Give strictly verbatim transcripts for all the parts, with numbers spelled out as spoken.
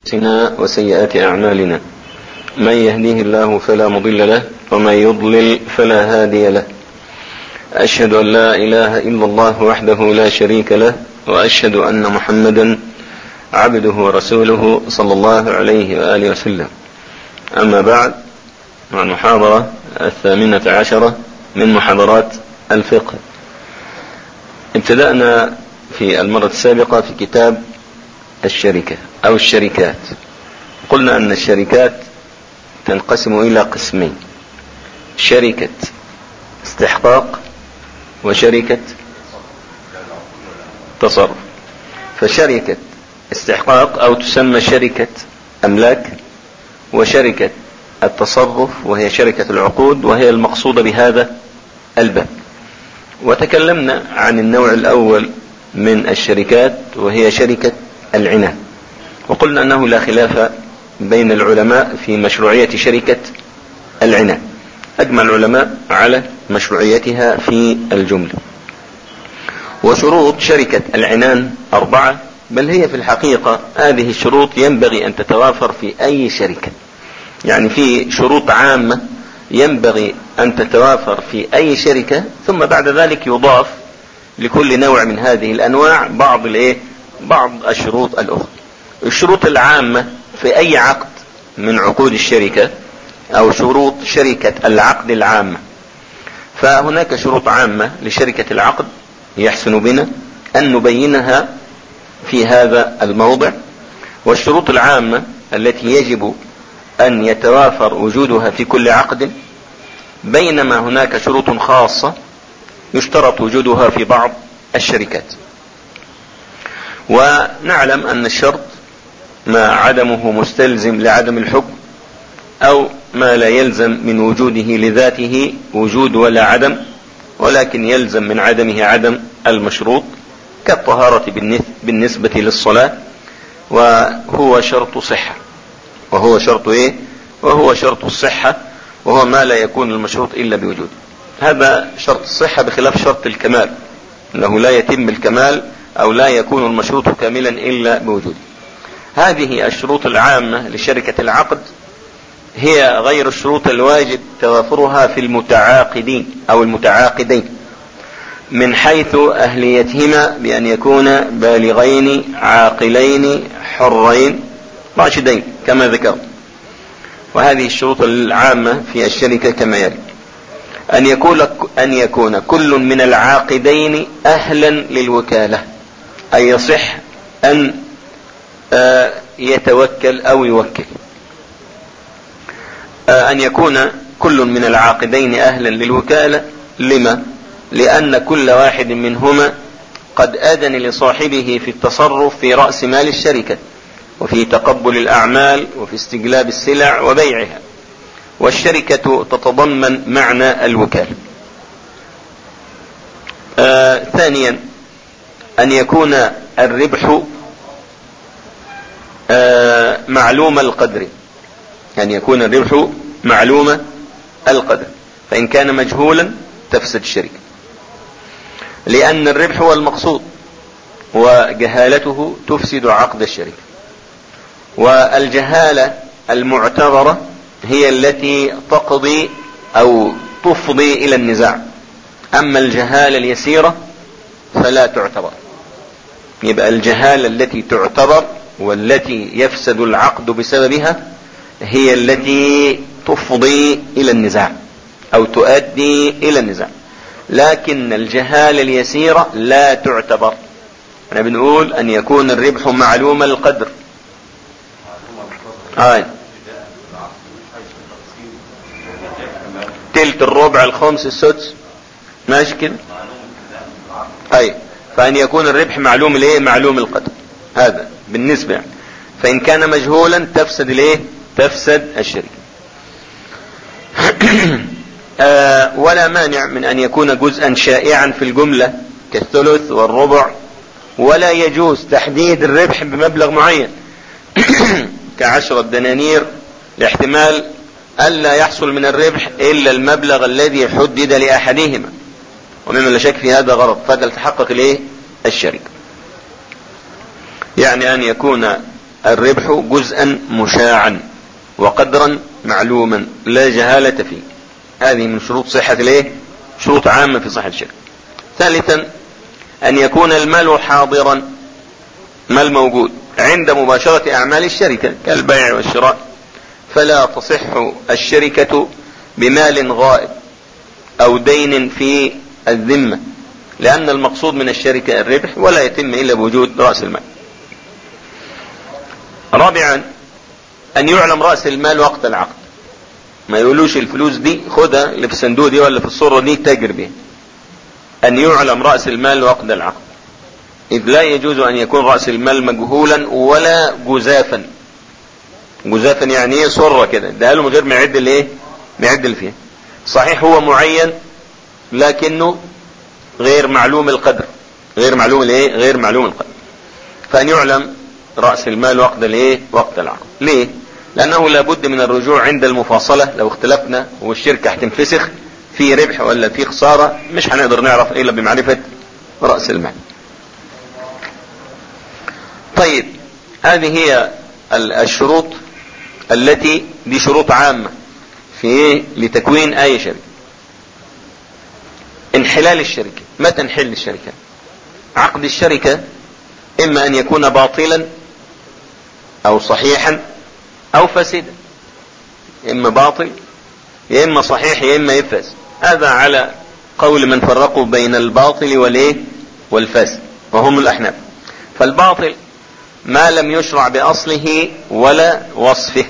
أنفسنا وسيئات أعمالنا، من يهديه الله فلا مضل له ومن يضلل فلا هادي له. أشهد أن لا إله إلا الله وحده لا شريك له، وأشهد أن محمدا عبده ورسوله صلى الله عليه وآله وسلم. أما بعد، مع المحاضرة الثامنة عشرة من محاضرات الفقه. ابتدأنا في المرة السابقة في كتاب الشركة أو الشركات. قلنا أن الشركات تنقسم إلى قسمين: شركة استحقاق وشركة تصرف. فشركة استحقاق أو تسمى شركة أملاك، وشركة التصرف وهي شركة العقود، وهي المقصودة بهذا الباب. وتكلمنا عن النوع الأول من الشركات وهي شركة العنان، وقلنا أنه لا خلاف بين العلماء في مشروعية شركة العنان، أجمع العلماء على مشروعيتها في الجملة. وشروط شركة العنان أربعة، بل هي في الحقيقة هذه الشروط ينبغي أن تتوافر في أي شركة. يعني في شروط عامة ينبغي أن تتوافر في أي شركة، ثم بعد ذلك يضاف لكل نوع من هذه الأنواع بعض الإيه بعض الشروط الأخرى. الشروط العامة في أي عقد من عقود الشركة أو شروط شركة العقد العامة، فهناك شروط عامة لشركة العقد يحسن بنا أن نبينها في هذا الموضع. والشروط العامة التي يجب أن يتوافر وجودها في كل عقد، بينما هناك شروط خاصة يشترط وجودها في بعض الشركات. ونعلم أن الشرط ما عدمه مستلزم لعدم الحكم، أو ما لا يلزم من وجوده لذاته وجود ولا عدم، ولكن يلزم من عدمه عدم المشروط، كالطهارة بالنسبة للصلاة، وهو شرط صحة وهو شرط إيه وهو شرط الصحة، وهو ما لا يكون المشروط إلا بوجوده. هذا شرط الصحة بخلاف شرط الكمال، أنه لا يتم الكمال أو لا يكون المشروط كاملا إلا بوجوده. هذه الشروط العامة لشركة العقد هي غير الشروط الواجب توافرها في المتعاقدين أو المتعاقدين، من حيث أهليتهما بأن يكون بالغين عاقلين حرين راشدين كما ذكر. وهذه الشروط العامة في الشركة كما يلي: أن يكون أن يكون كل من العاقدين أهلا للوكالة، أي يصح أن يتوكل أو يوكل. أن يكون كل من العاقدين أهلا للوكالة. لما؟ لأن كل واحد منهما قد أذن لصاحبه في التصرف في رأس مال الشركة، وفي تقبل الأعمال، وفي استجلاب السلع وبيعها، والشركة تتضمن معنى الوكالة. آه ثانيا، أن يكون الربح آه معلوم القدر، أن يكون الربح معلوم القدر، فإن كان مجهولا تفسد الشركة، لأن الربح هو المقصود، وجهالته تفسد عقد الشركة. والجهالة المعتبرة هي التي تقضي أو تفضي إلى النزاع، أما الجهالة اليسيرة فلا تعتبر. يبقى الجهالة التي تعتبر والتي يفسد العقد بسببها هي التي تفضي إلى النزاع أو تؤدي إلى النزاع، لكن الجهالة اليسيرة لا تعتبر. أنا بنقول أن يكون الربح معلوم القدر. آه. تلت الربع الخمس السدس، ماشي كده. أي فأن يكون الربح معلوم الايه معلوم القدر، هذا بالنسبة يعني. فإن كان مجهولا تفسد الايه تفسد الشركة. آه ولا مانع من أن يكون جزءا شائعا في الجملة كالثلث والربع، ولا يجوز تحديد الربح بمبلغ معين كعشرة دنانير، لاحتمال ألا يحصل من الربح إلا المبلغ الذي حدد لأحدهما، ومما لا شك في هذا غرض، فلتتحقق الايه الشركة. يعني أن يكون الربح جزءا مشاعا وقدرا معلوما لا جهالة فيه. هذه من شروط صحة الايه؟ شروط عامة في صحة الشركة. ثالثا ان يكون المال حاضرا، مال موجود عند مباشرة اعمال الشركة كالبيع والشراء، فلا تصح الشركة بمال غائب او دين في الذمة، لان المقصود من الشركة الربح ولا يتم الا بوجود رأس المال. رابعا ان يعلم رأس المال وقت العقد، ما يقولوش الفلوس دي خدها اللي في الصندوق دي ولا في الصورة دي تاجر بها. ان يعلم رأس المال وقت العقد، اذ لا يجوز ان يكون رأس المال مجهولا ولا جزافا. جزافا يعني ايه؟ صرة كده ده له من غير ما يعد الايه؟ ما يعد اللي فيها. صحيح هو معين لكنه غير معلوم القدر، غير معلوم الايه؟ غير معلوم القدر. فان يعلم رأس المال وقت الايه؟ وقت العقد. ليه؟ لانه لابد من الرجوع عند المفاصلة. لو اختلفنا والشركة هتنفسخ في ربح ولا في خسارة مش هنقدر نعرف الا بمعرفة رأس المال. طيب هذه هي الشروط التي دي شروط عامة في ايه؟ لتكوين اي شركة. انحلال الشركة، متى نحل الشركة؟ عقد الشركة اما ان يكون باطلا او صحيحا او فاسدا، اما باطل يا اما صحيح يا اما يفسد. هذا على قول من فرقوا بين الباطل والايه؟ والفاسد، وهم الاحناف. فالباطل ما لم يشرع باصله ولا وصفه،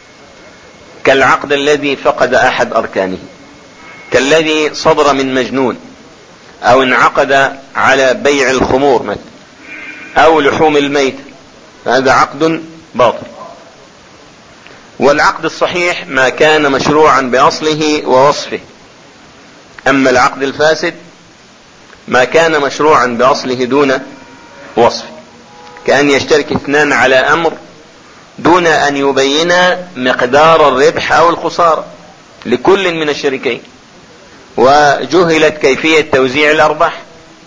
كالعقد الذي فقد احد اركانه، كالذي صدر من مجنون، او انعقد على بيع الخمور مثلا او لحوم الميت، هذا عقد باطل. والعقد الصحيح ما كان مشروعا باصله ووصفه. اما العقد الفاسد ما كان مشروعا باصله دون وصفه، كأن يشترك اثنان على امر دون ان يبينا مقدار الربح او الخسارة لكل من الشريكين، وجهلت كيفية توزيع الارباح،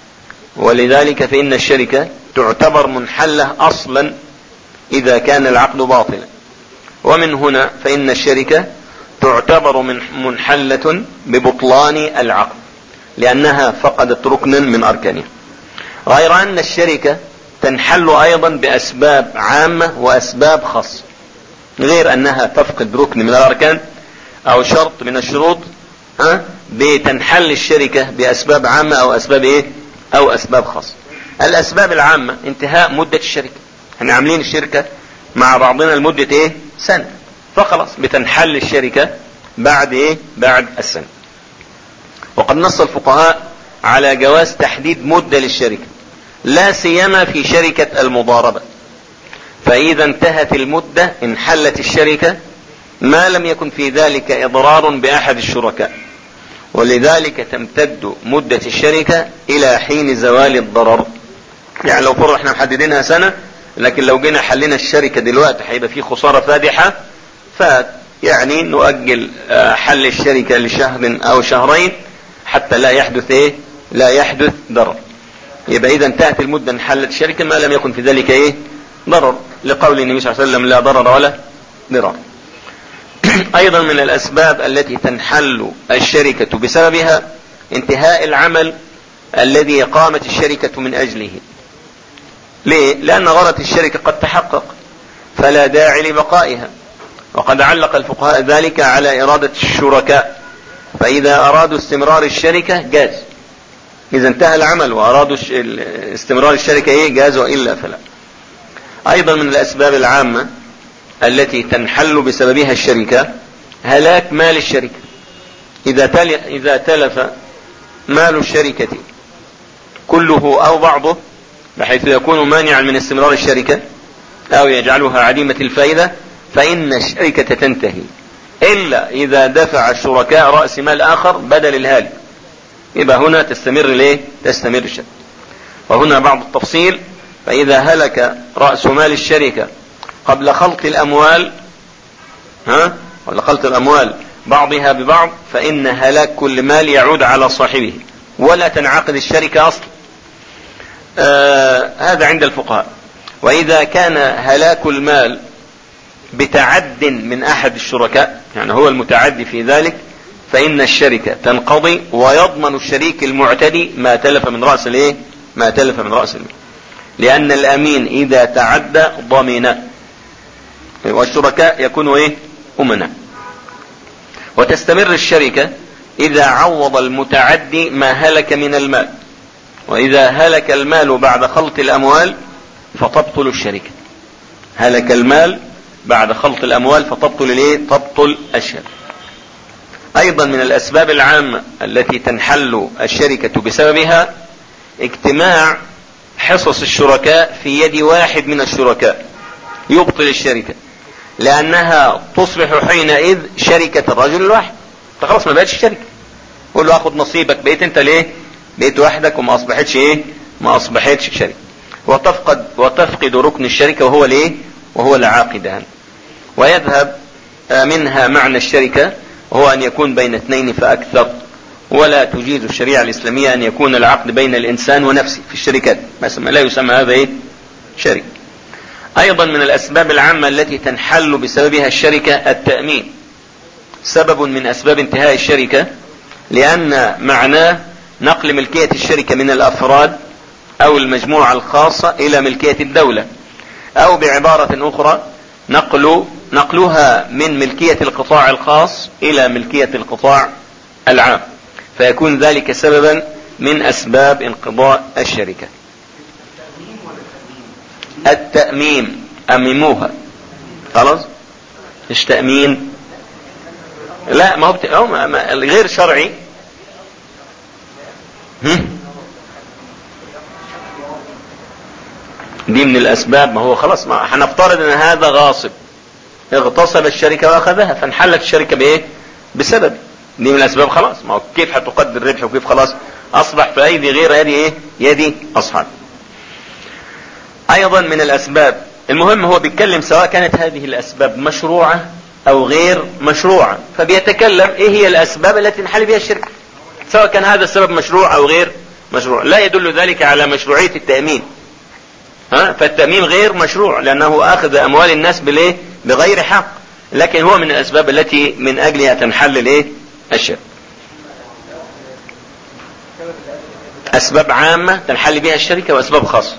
ولذلك فإن الشركة تعتبر منحلة اصلا اذا كان العقد باطلا. ومن هنا فإن الشركة تعتبر من منحلة ببطلان العقد لأنها فقدت ركنا من أركانها. غير أن الشركة تنحل أيضا بأسباب عامة وأسباب خاصة، غير أنها تفقد ركن من الأركان أو شرط من الشروط، ها بتنحل الشركة بأسباب عامة أو أسباب إيه؟ أو أسباب خاصة. الأسباب العامة انتهاء مدة الشركة، احنا عاملين الشركة مع بعضنا لمدة ايه؟ سنة، فخلاص بتنحل الشركة بعد ايه؟ بعد السنة. وقد نص الفقهاء على جواز تحديد مدة للشركة، لا سيما في شركة المضاربة، فإذا انتهت المدة انحلت الشركة ما لم يكن في ذلك إضرار بأحد الشركاء، ولذلك تمتد مدة الشركة إلى حين زوال الضرر. يعني لو فرض احنا محددينها سنة، لكن لو جينا حلنا الشركة دلوقتي هيبقى فيه خسارة فادحة، فيعني نؤجل حل الشركة لشهر او شهرين حتى لا يحدث ايه؟ لا يحدث ضرر. يبقى اذا انتهت المدة انحلت الشركة ما لم يكن في ذلك ايه؟ ضرر، لقول النبي صلى الله عليه وسلم لا ضرر ولا ضرار. ايضا من الاسباب التي تنحل الشركة بسببها انتهاء العمل الذي قامت الشركة من اجله. ليه؟ لأن غرض الشركة قد تحقق فلا داعي لبقائها، وقد علق الفقهاء ذلك على إرادة الشركاء، فإذا أرادوا استمرار الشركة جاز، إذا انتهى العمل وأرادوا استمرار الشركة إيه؟ جاز، وإلا فلا. أيضا من الأسباب العامة التي تنحل بسببها الشركة هلاك مال الشركة، إذا تل... إذا تلف مال الشركة كله أو بعضه بحيث يكون مانعا من استمرار الشركة أو يجعلها عديمة الفائدة، فإن الشركة تنتهي إلا إذا دفع الشركاء رأس مال آخر بدل الهالك، يبقى هنا تستمر ليه؟ تستمر الشركة. وهنا بعض التفصيل: فإذا هلك رأس مال الشركة قبل خلط الأموال، ها ولا خلط الأموال بعضها ببعض، فإن هلاك كل مال يعود على صاحبه ولا تنعقد الشركة أصلا. آه هذا عند الفقهاء. وإذا كان هلاك المال بتعد من أحد الشركاء، يعني هو المتعدي في ذلك، فإن الشركة تنقضي ويضمن الشريك المعتدي ما تلف من رأس الايه ما تلف من رأس المال، لأن الأمين إذا تعدى ضمن، والشركاء يكونوا ايه أمنا. وتستمر الشركة إذا عوض المتعدي ما هلك من المال، وإذا هلك المال بعد خلط الأموال فتبطل الشركة. هلك المال بعد خلط الأموال فتبطل الايه تبطل الشركة. أيضا من الأسباب العامة التي تنحل الشركة بسببها اجتماع حصص الشركاء في يد واحد من الشركاء يبطل الشركة، لأنها تصبح حينئذ شركة الرجل الواحد، فخلاص ما بقتش شركة. قول له اخد نصيبك، بقيت انت ليه بقيت وحدك وما اصبحتش ايه ما اصبحتش شركة. وتفقد وتفقد ركن الشركة وهو الايه وهو العاقدان. ويذهب منها معنى الشركة وهو أن يكون بين اثنين فأكثر، ولا تجيز الشريعة الإسلامية أن يكون العقد بين الإنسان ونفسه في الشركات، مثلا لا يسمى هذا إيه شركة. أيضا من الأسباب العامة التي تنحل بسببها الشركة التأمين، سبب من أسباب انتهاء الشركة، لأن معناه نقل ملكية الشركة من الأفراد أو المجموعة الخاصة إلى ملكية الدولة، أو بعبارة أخرى نقل نقلها من ملكية القطاع الخاص إلى ملكية القطاع العام، فيكون ذلك سببا من أسباب انقضاء الشركة. التأميم أمموها خلاص، مش تأمين، لا ما هو بت... أو ما... ما... غير شرعي. هم؟ دي من الأسباب. ما هو خلاص، ما هنفترض ان هذا غاصب اغتصب الشركة واخذها، فانحلت الشركة بايه بسبب دي من الأسباب. خلاص، ما هو كيف هتقدر الربح وكيف خلاص أصبح في أيدي غير يدي ايه يدي أصحاب. أيضا من الأسباب، المهم هو بيتكلم سواء كانت هذه الأسباب مشروعة أو غير مشروعة، فبيتكلم إيه هي الأسباب التي تنحل بها الشركة، سواء كان هذا السبب مشروع أو غير مشروع. لا يدل ذلك على مشروعية التأمين، ها؟ فالتأمين غير مشروع لأنه أخذ أموال الناس بالإيه بغير حق، لكن هو من الأسباب التي من أجلها تنحل الإيه الشركة. أسباب عامة تنحل بها الشركة وأسباب خاصة.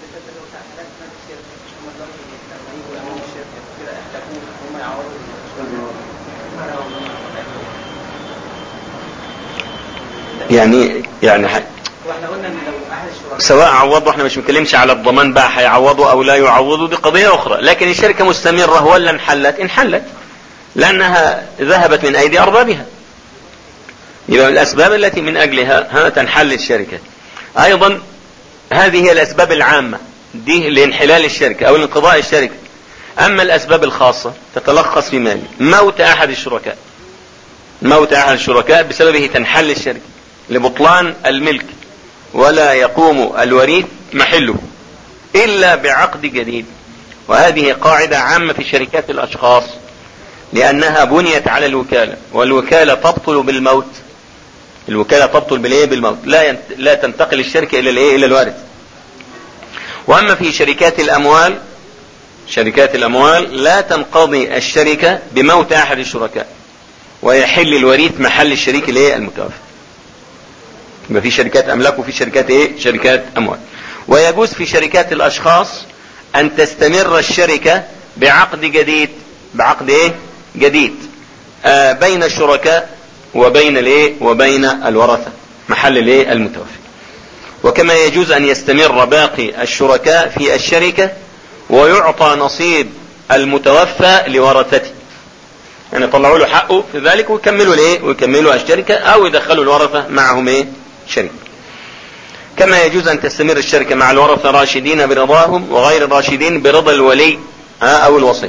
يعني يعني حق. سواء عوضوا، احنا مش مكلمش على الضمان بقى هيعوضوا او لا يعوضوا، دي قضية اخرى، لكن الشركة مستمرة ولا انحلت انحلت لانها ذهبت من ايدي اربابها، يبقى الاسباب التي من اجلها ها تنحل الشركة. ايضا هذه هي الاسباب العامة دي لانحلال الشركة او لانقضاء الشركة. اما الاسباب الخاصة تتلخص في مالي موت احد الشركاء، موت احد الشركاء بسببه تنحل الشركة لبطلان الملك، ولا يقوم الوريث محله إلا بعقد جديد. وهذه قاعدة عامة في شركات الأشخاص، لأنها بنيت على الوكالة، والوكالة تبطل بالموت. الوكالة تبطل بالإيه بالموت، لا ينت... لا تنتقل الشركة إلى الإيه إلى الوارث. وأما في شركات الأموال، شركات الأموال لا تنقضي الشركة بموت أحد الشركاء، ويحل الوريث محل الشريك الإيه المتوفى. يبقى في شركات املاك وفي شركات ايه شركات اموال. ويجوز في شركات الاشخاص ان تستمر الشركة بعقد جديد، بعقد ايه جديد آه بين الشركاء وبين الايه وبين الورثة محل الايه المتوفي. وكما يجوز ان يستمر باقي الشركاء في الشركة ويعطى نصيب المتوفى لورثته، يعني يطلعوا له حقه في ذلك ويكملوا الايه ويكملوا الشركة او يدخلوا الورثة معهم ايه شركة. كما يجوز ان تستمر الشركة مع الورثة راشدين برضاهم وغير الراشدين برضا الولي او الوصي.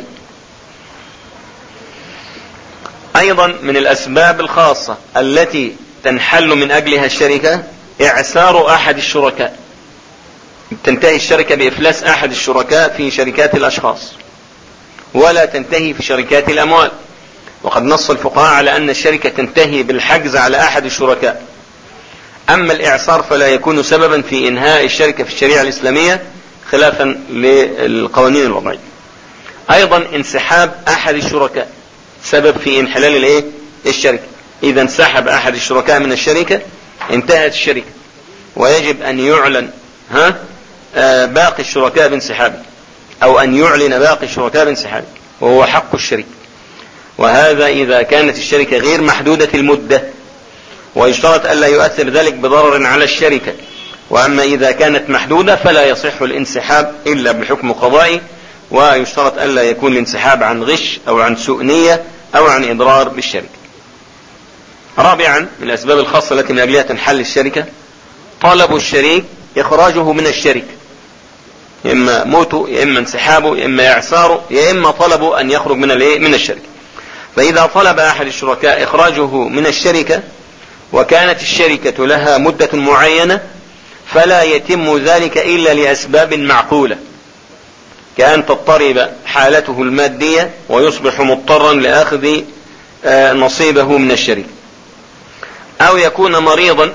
ايضا من الاسباب الخاصة التي تنحل من اجلها الشركة اعسار احد الشركاء، تنتهي الشركة بافلاس احد الشركاء في شركات الاشخاص، ولا تنتهي في شركات الاموال. وقد نص الفقهاء على ان الشركة تنتهي بالحجز على احد الشركاء. اما الاعصار فلا يكون سببا في انهاء الشركة في الشريعة الاسلامية خلافا للقوانين الوضعية. أيضا انسحاب أحد الشركاء سبب في انحلال الايه الشركة. إذا انسحب أحد الشركاء من الشركة انتهت الشركة، ويجب أن يعلن ها آه باقي الشركاء بانسحابه، أو أن يعلن باقي الشركاء بانسحابه، وهو حق الشركة. وهذا إذا كانت الشركة غير محدودة المدة، ويشترط ألا يؤثر ذلك بضرر على الشركة. وأما إذا كانت محدودة فلا يصح الانسحاب إلا بحكم قضائي، ويشترط ألا يكون الانسحاب عن غش أو عن سوء نية أو عن إضرار بالشركة. رابعا من الأسباب الخاصة التي من أجلها تنحل الشركة طلب الشريك إخراجه من الشركة، يا إما موته يا إما انسحابه يا إما إعساره يا إما طلبه أن يخرج من من الشركة. فإذا طلب أحد الشركاء إخراجه من الشركة وكانت الشركة لها مدة معينة فلا يتم ذلك إلا لأسباب معقولة، كأن تضطرب حالته المادية ويصبح مضطرا لأخذ نصيبه من الشركة، أو يكون مريضا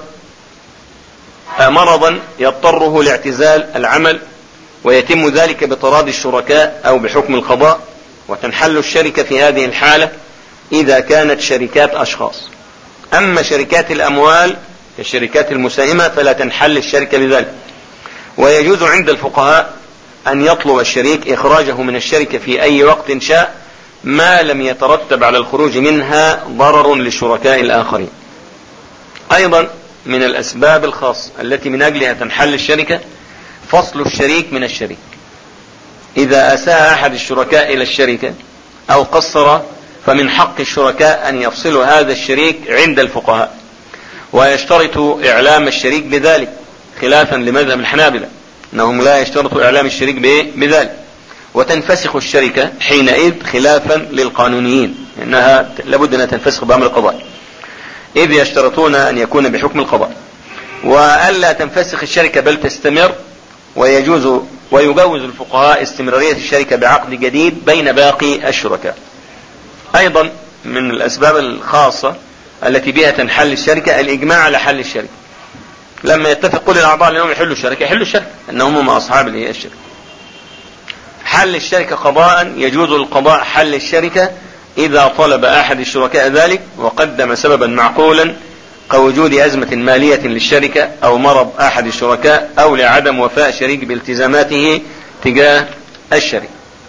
مرضا يضطره لاعتزال العمل ويتم ذلك بتراضي الشركاء أو بحكم القضاء، وتنحل الشركة في هذه الحالة إذا كانت شركات أشخاص. أما شركات الأموال كالشركات المساهمة فلا تنحل الشركة بذلك. ويجوز عند الفقهاء أن يطلب الشريك إخراجه من الشركة في أي وقت شاء ما لم يترتب على الخروج منها ضرر للشركاء الآخرين. أيضا من الأسباب الخاصة التي من أجلها تنحل الشركة فصل الشريك من الشريك. إذا أساء أحد الشركاء إلى الشركة أو قصر فمن حق الشركاء أن يفصلوا هذا الشريك عند الفقهاء، ويشترط إعلام الشريك بذلك خلافا لمذهب الحنابلة أنهم لا يشترطوا إعلام الشريك بذلك، وتنفسخ الشركة حينئذ خلافا للقانونيين إنها لابد أن تنفسخ بأمر القضاء، إذ يشترطون أن يكون بحكم القضاء، وألا تنفسخ الشركة بل تستمر. ويجوز ويجوز الفقهاء استمرارية الشركة بعقد جديد بين باقي الشركاء. أيضا من الأسباب الخاصة التي بها تنحل الشركة الإجماع على حل الشركة. لما يتفق كل الأعضاء لأنهم يحلوا الشركة يحلوا الشركة أنهم هم أصحاب الشركة. حل الشركة قضاء يجوز القضاء حل الشركة إذا طلب أحد الشركاء ذلك وقدم سببا معقولا كوجود أزمة مالية للشركة أو مرض أحد الشركاء أو لعدم وفاء شريك بالتزاماته تجاه الشركة.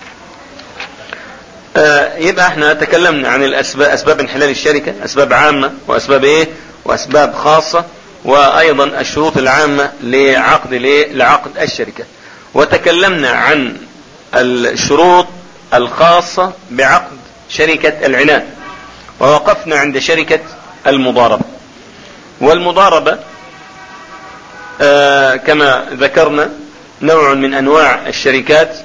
آه يبقى احنا تكلمنا عن الأسباب، أسباب انحلال الشركة، أسباب عامة وأسباب ايه وأسباب خاصة، وأيضا الشروط العامة لعقد لعقد الشركة. وتكلمنا عن الشروط الخاصة بعقد شركة العنان، ووقفنا عند شركة المضاربة. والمضاربة آه كما ذكرنا نوع من أنواع الشركات،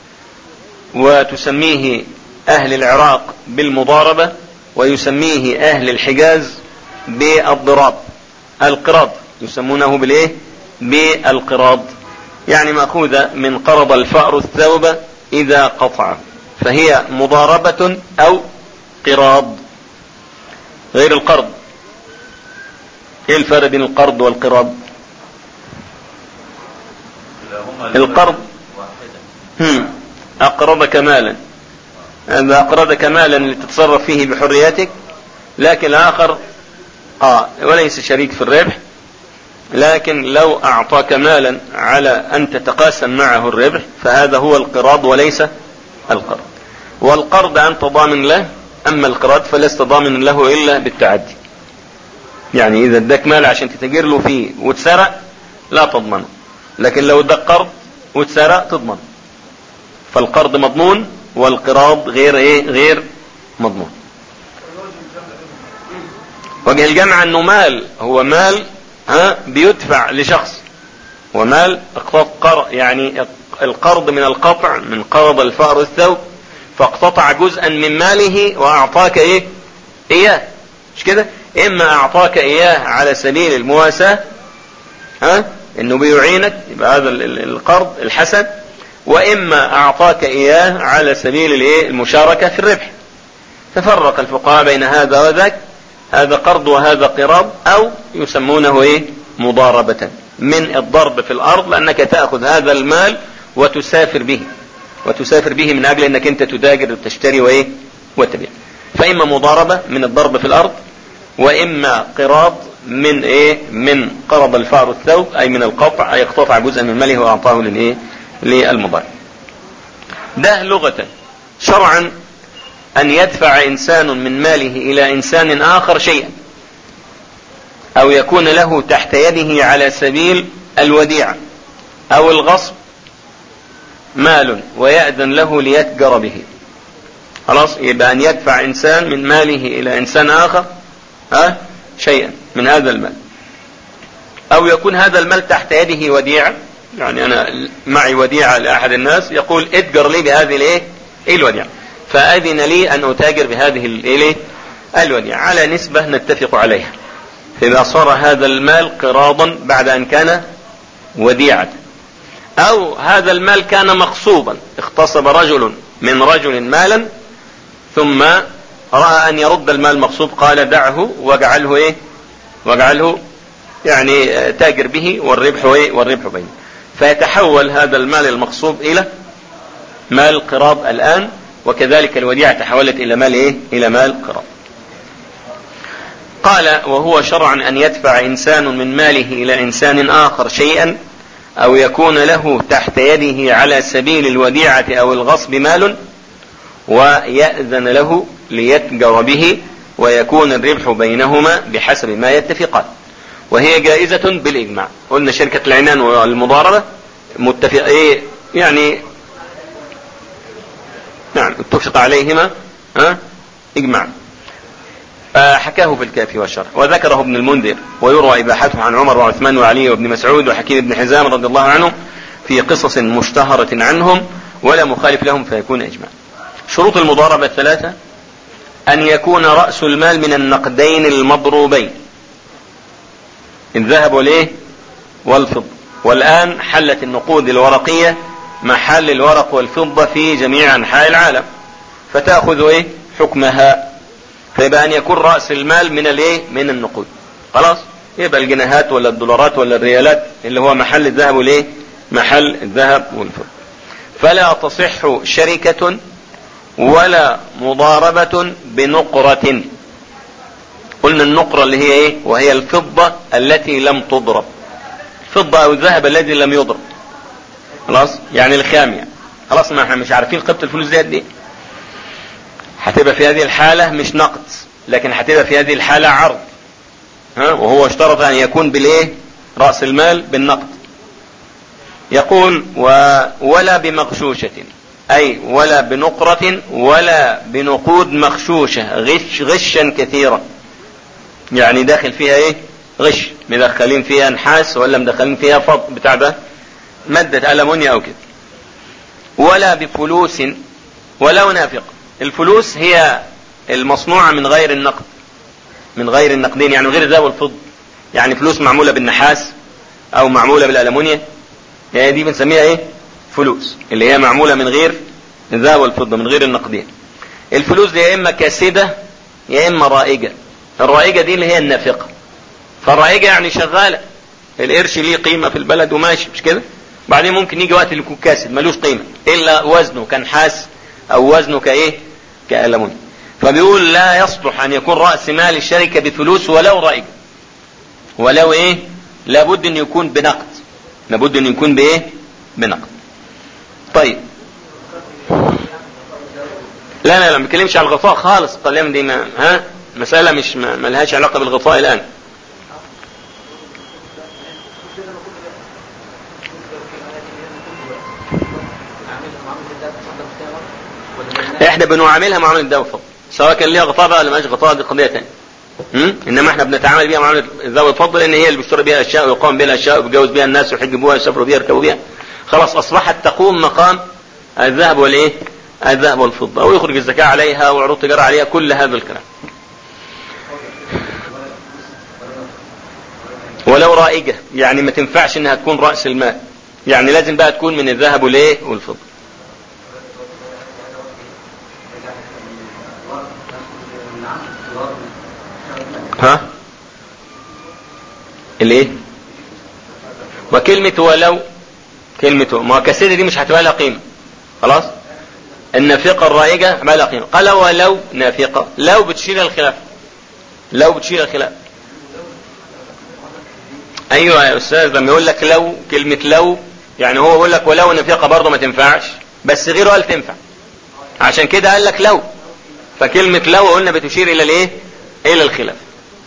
وتسميه أهل العراق بالمضاربة، ويسميه أهل الحجاز بالضراب. القراض يسمونه بالإيه؟ بالقراض، يعني مأخوذة من قرض الفأر الثوب إذا قطع، فهي مضاربة أو قراض غير القرض. ايه الفرق بين القرض والقراض؟ القرض هم أقرضك مالا، هذا أقرضك مالا لتتصرف فيه بحريتك، لكن الآخر آه وليس شريك في الربح، لكن لو أعطاك مالا على أن تتقاسم معه الربح فهذا هو القراض وليس القرض. والقرض أنت ضامن له، أما القراض فلست ضامن له إلا بالتعدي. يعني إذا اداك مال عشان تتاجر له فيه وتسرق لا تضمنه، لكن لو اداك قرض وتسرق تضمن. فالقرض مضمون والقراض غير ايه غير مضمون. وجه الجمع انه مال، هو مال ها بيدفع لشخص، ومال اقتطع، يعني القرض من القطع، من قرض الفأر الثوب، فاقتطع جزءا من ماله واعطاك ايه اياه، مش كده؟ اما اعطاك اياه على سبيل المواساة، ها انه بيعينك، يبقى هذا القرض الحسن، واما اعطاك اياه على سبيل الايه المشاركة في الربح. تفرق الفقهاء بين هذا وذاك، هذا قرض وهذا قراض، او يسمونه ايه مضاربة من الضرب في الارض، لانك تأخذ هذا المال وتسافر به وتسافر به من أجل أنك أنت تتاجر وتشتري وإيه وتبيع. فإما مضاربة من الضرب في الأرض، وإما قراض من إيه من قرض الفأر الثوب، أي من القطع، أي اقتطع جزءا من ماله وأعطاه للإيه للمضارب. ده لغة. شرعا أن يدفع إنسان من ماله إلى إنسان آخر شيئا، أو يكون له تحت يده على سبيل الوديعة أو الغصب مال ويأذن له ليتجر به. خلاص، يبقى أن يدفع إنسان من ماله إلى إنسان آخر ها شيئا من هذا المال، أو يكون هذا المال تحت يده وديعة، يعني أنا معي وديعة لأحد الناس يقول اتجر لي بهذه الايه الوديعة، فأذن لي أن أتاجر بهذه الايه الوديعة على نسبة نتفق عليها، فإذا صار هذا المال قراضا بعد أن كان وديعة. أو هذا المال كان مغصوبا، اغتصب رجل من رجل مالا ثم رأى أن يرد المال مغصوب، قال دعه واجعله ايه واجعله يعني تاجر به والربح ايه والربح بينه، فيتحول هذا المال المغصوب إلى مال قراض الآن، وكذلك الوديعة تحولت إلى مال ايه إلى مال قراض. قال وهو شرعا أن يدفع إنسان من ماله إلى إنسان آخر شيئا، أو يكون له تحت يده على سبيل الوديعة أو الغصب مال ويأذن له ليتجر به، ويكون الربح بينهما بحسب ما يتفقان، وهي جائزة بالإجماع. قلنا شركة العنان والمضاربة متفق ايه يعني نعم اتفق عليهما ها إجماع. حكاه في الكافي والشرح، وذكره ابن المنذر، ويروى إباحته عن عمر وعثمان وعلي وابن مسعود وحكيم بن حزام رضي الله عنهم في قصص مشتهرة عنهم ولا مخالف لهم فيكون إجماع. شروط المضاربة الثلاثة: أن يكون رأس المال من النقدين المضروبين، الذهب والإيه والفضة، والآن حلت النقود الورقية محل الورق والفضة في جميع أنحاء العالم، فتأخذ إيه حكمها، فيبقى أن يكون رأس المال من الإيه من النقود. خلاص، يبقى الجنيهات ولا الدولارات ولا الريالات اللي هو محل الذهب والإيه محل الذهب والفضة. فلا تصح شركة ولا مضاربة بنقرة. قلنا النقرة اللي هي ايه وهي الفضة التي لم تضرب، الفضة او الذهب الذي لم يضرب، خلاص يعني الخام يعني. خلاص، ما احنا مش عارفين قيمة الفلوس دي قد ايه، هتبقى في هذه الحالة مش نقد، لكن هتبقى في هذه الحالة عرض، ها وهو اشترط ان يكون بالايه رأس المال بالنقد. يقول و ولا بمغشوشة، أي ولا بنقرة ولا بنقود مغشوشة غش غشا كثيرا، يعني داخل فيها ايه غش، مدخلين فيها نحاس ولا مدخلين فيها فض بتاع ده مادة ألمونيا أو كده. ولا بفلوس ولا نافق. الفلوس هي المصنوعة من غير النقد، من غير النقدين، يعني من غير الذهب والفضة، يعني فلوس معمولة بالنحاس أو معمولة بالألمونيا، يعني دي بنسميها ايه فلوس، اللي هي معمولة من غير الذهب والفضة، من غير النقدين. الفلوس دي يا إما كاسدة يا إما رائجة. الرائجة دي اللي هي النافقة، فالرائجة يعني شغالة، القرش ليه قيمة في البلد وماشي مش كده، بعدين ممكن يجي وقت اللي يكون كاسد ملوش قيمة إلا وزنه كنحاس أو وزنه كإيه كألمونيا. فبيقول لا يصلح أن يكون رأس مال الشركة بفلوس ولو رائجة، ولو إيه لابد أن يكون بنقد، لابد أن يكون بإيه بنقد. طيب لا لا لا ما بتكلمش على الغطاء خالص، الكلام دي ما ها مسألة مش ما, ما لهاش علاقة بالغطاء الآن. احنا بنعاملها معاملة الذهب والفضة، سواء كان ليها غطاء بقى ولا ماش غطاء، دي قضية ثانية. انما احنا بنتعامل بيها معاملة الذهب والفضة، لان هي اللي بيشتري بيها اشياء ويقام بها اشياء ويتجوز بها الناس ويحج بها ويسافروا بها ويركبوا بها، خلاص اصبحت تقوم مقام الذهب والايه الذهب والفضة، ويخرج الزكاة عليها وعروض تجارة عليها، كل هذا الكلام. ولو رائجة يعني ما تنفعش انها تكون رأس المال، يعني لازم بقى تكون من الذهب والايه والفضة. ها الايه وكلمة ولو كلمته ما كسيدة دي مش هتبقى لها قيمة خلاص. النافقة الرائجة ما لها قيمة. قال ولو نافقة، لو بتشيل الخلاف، لو بتشيل الخلاف. ايوه يا استاذ، لما يقول لك لو، كلمة لو يعني هو يقول لك ولو نافقة برضه ما تنفعش، بس غيره قال تنفع، عشان كده قال لك لو. فكلمة لو قلنا بتشير الى الايه؟ الى الخلاف.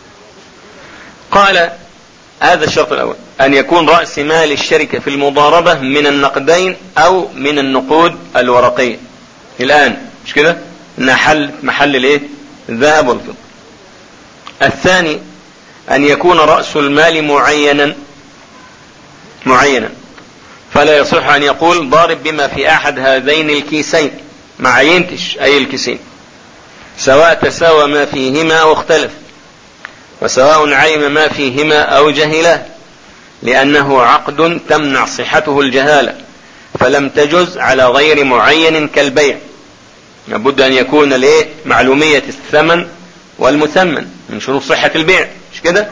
قال هذا الشرط الاول، ان يكون رأس مال الشركة في المضاربة من النقدين او من النقود الورقية. الان مش كده؟ انها حل محل الايه؟ الذهب والفضة. الثاني ان يكون رأس المال معينا معينا فلا يصح ان يقول ضارب بما في احد هذين الكيسين، ما عينتش اي الكيسين، سواء تساوى ما فيهما او اختلف، وسواء علم ما فيهما او جهله، لانه عقد تمنع صحته الجهالة، فلم تجز على غير معين كالبيع. لابد ان يكون الايه؟ معلومية الثمن والمثمن من شروط صحة البيع، مش كده؟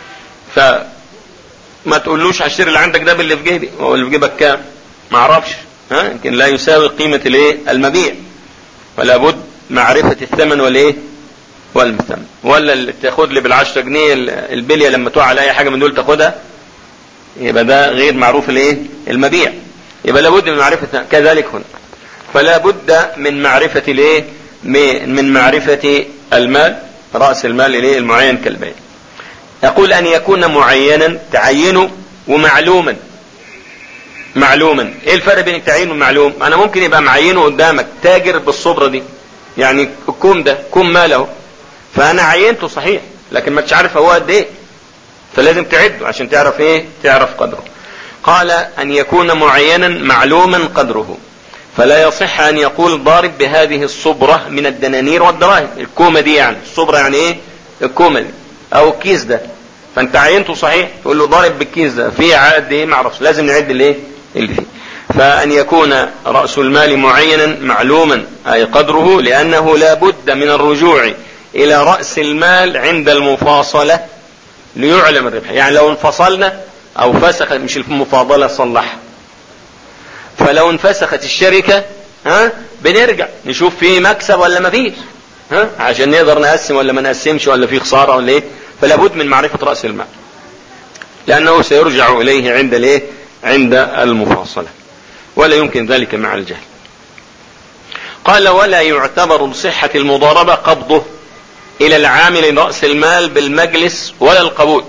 فما تقولوش هشتري اللي عندك ده باللي في جيبي، هو اللي في جيبك كام؟ ما اعرفش، ها يمكن لا يساوي قيمة الايه؟ المبيع. ولا بد معرفة الثمن والايه؟ والمثمن. ولا اللي تاخد لي بالعشرة جنيه البلية لما تقع على اي حاجة من دول تاخدها، يبقى ده غير معروف الايه؟ المبيع. يبقى لابد من معرفة. كذلك هنا فلا بد من معرفة الايه؟ من معرفة المال، رأس المال الايه؟ المعين كالبيع. يقول ان يكون معينا، تعينه، ومعلوما. معلوما، ايه الفرق بين التعيين والمعلوم؟ انا ممكن يبقى معينه قدامك تاجر بالصبرة دي، يعني الكوم ده كوم ماله، فانا عينته صحيح لكن ما تش عارف هو قد ايه، فلازم تعده عشان تعرف ايه؟ تعرف قدره. قال ان يكون معينا معلوما قدره، فلا يصح ان يقول ضارب بهذه الصبرة من الدنانير والدراهم. الكومة دي يعني الصبرة يعني ايه؟ الكومة دي او الكيس ده، فانت عينته صحيح تقول له ضارب بالكيس ده فيه عقد ايه؟ ما اعرفش، لازم نعد الايه؟ اللي فيه. فان يكون رأس المال معينا معلوما اي قدره، لانه لا بد من الرجوع الى رأس المال عند المفاصلة ليعلم الربح. يعني لو انفصلنا او فسخت، مش المفاضلة صلح، فلو انفسخت الشركة ها بنرجع نشوف فيه مكسب ولا ما فيش، ها عشان نقدر نقسم ولا ما نقسمش، ولا فيه خسارة ولا ايه. فلا بد من معرفة رأس المال، لانه سيرجع اليه عند الايه؟ عند المفاصلة، ولا يمكن ذلك مع الجهل. قال ولا يعتبر لصحة المضاربة قبضه الى العامل رأس المال بالمجلس ولا القبول،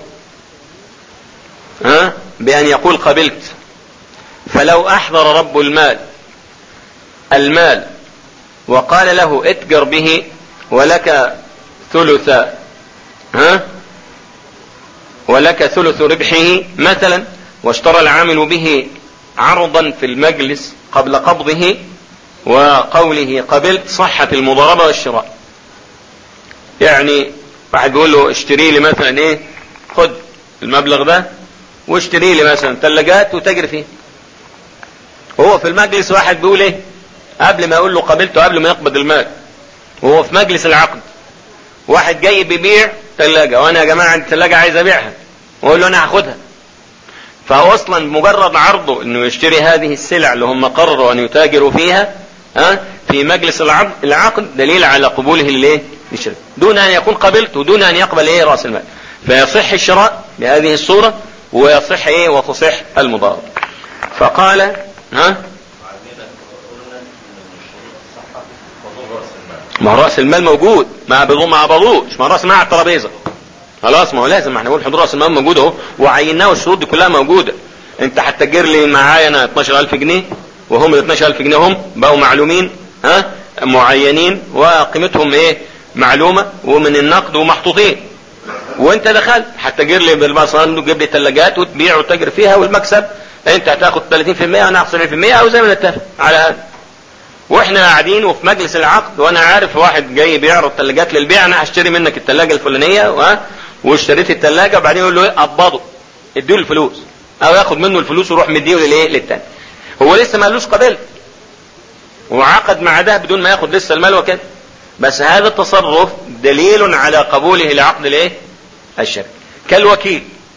ها بأن يقول قبلت. فلو احضر رب المال المال وقال له اتجر به ولك ثلث ها ولك ثلث ربحه مثلا، واشترى العامل به عرضا في المجلس قبل قبضه وقوله قبلت، صحت المضاربة والشراء. يعني واحد بيقول له اشتري لي مثلا ايه؟ خد المبلغ ده واشتري لي مثلا ثلاجات وتجري فيه. وهو في المجلس واحد بيقول ايه؟ قبل ما يقول له قبلت وقبل ما يقبض المال، وهو في مجلس العقد، واحد جاي بيبيع ثلاجة، وانا يا جماعة عندي ثلاجة عايز ابيعها، واقول له انا هاخدها. فهو اصلا مجرد عرضه انه يشتري هذه السلع اللي هم قرروا ان يتاجروا فيها ها في مجلس العقد, العقد دليل على قبوله للايه؟ للشراء، دون ان يكون قبلت ودون ان يقبل ايه؟ راس المال. فيصح الشراء بهذه الصورة، ويصح ايه؟ وتصح المضاربة. فقال ها ما رأس المال موجود، ما بضو ما بضوش، ما رأس المال على الترابيزة خلاص، ما هو لازم احنا نقول حضور رأس المال موجود اهو، وعيناه والشروط دي كلها موجودة. انت هتتجر لي معايا انا اتناشر الف جنيه، وهم ال اتناشر الف جنيه هم بقوا معلومين ها معينين، وقيمتهم ايه؟ معلومة، ومن النقد ومحطوطين، وانت دخلت هتتجر لي بالبصر تجيب لي ثلاجات وتبيع وتجر فيها، والمكسب انت هتاخد ثلاثين في المية وانا هاخد سبعين في المية، او زي ما نتفق على هذا. واحنا قاعدين وفي مجلس العقد، وانا عارف واحد جاي بيعرض ثلاجات للبيع، انا هشتري منك الثلاجة الفلانية و... واشتريت الثلاجة، وبعدين يقول له ايه؟ قبضه، اديه الفلوس، او ياخد منه الفلوس ويروح مديه للايه؟ للتاني. هو لسه ما قالوش قبلت، وعقد مع ده بدون ما ياخد لسه المال وكده، بس هذا التصرف دليل على قبوله لعقد الايه؟ الشركة. كالوكيل،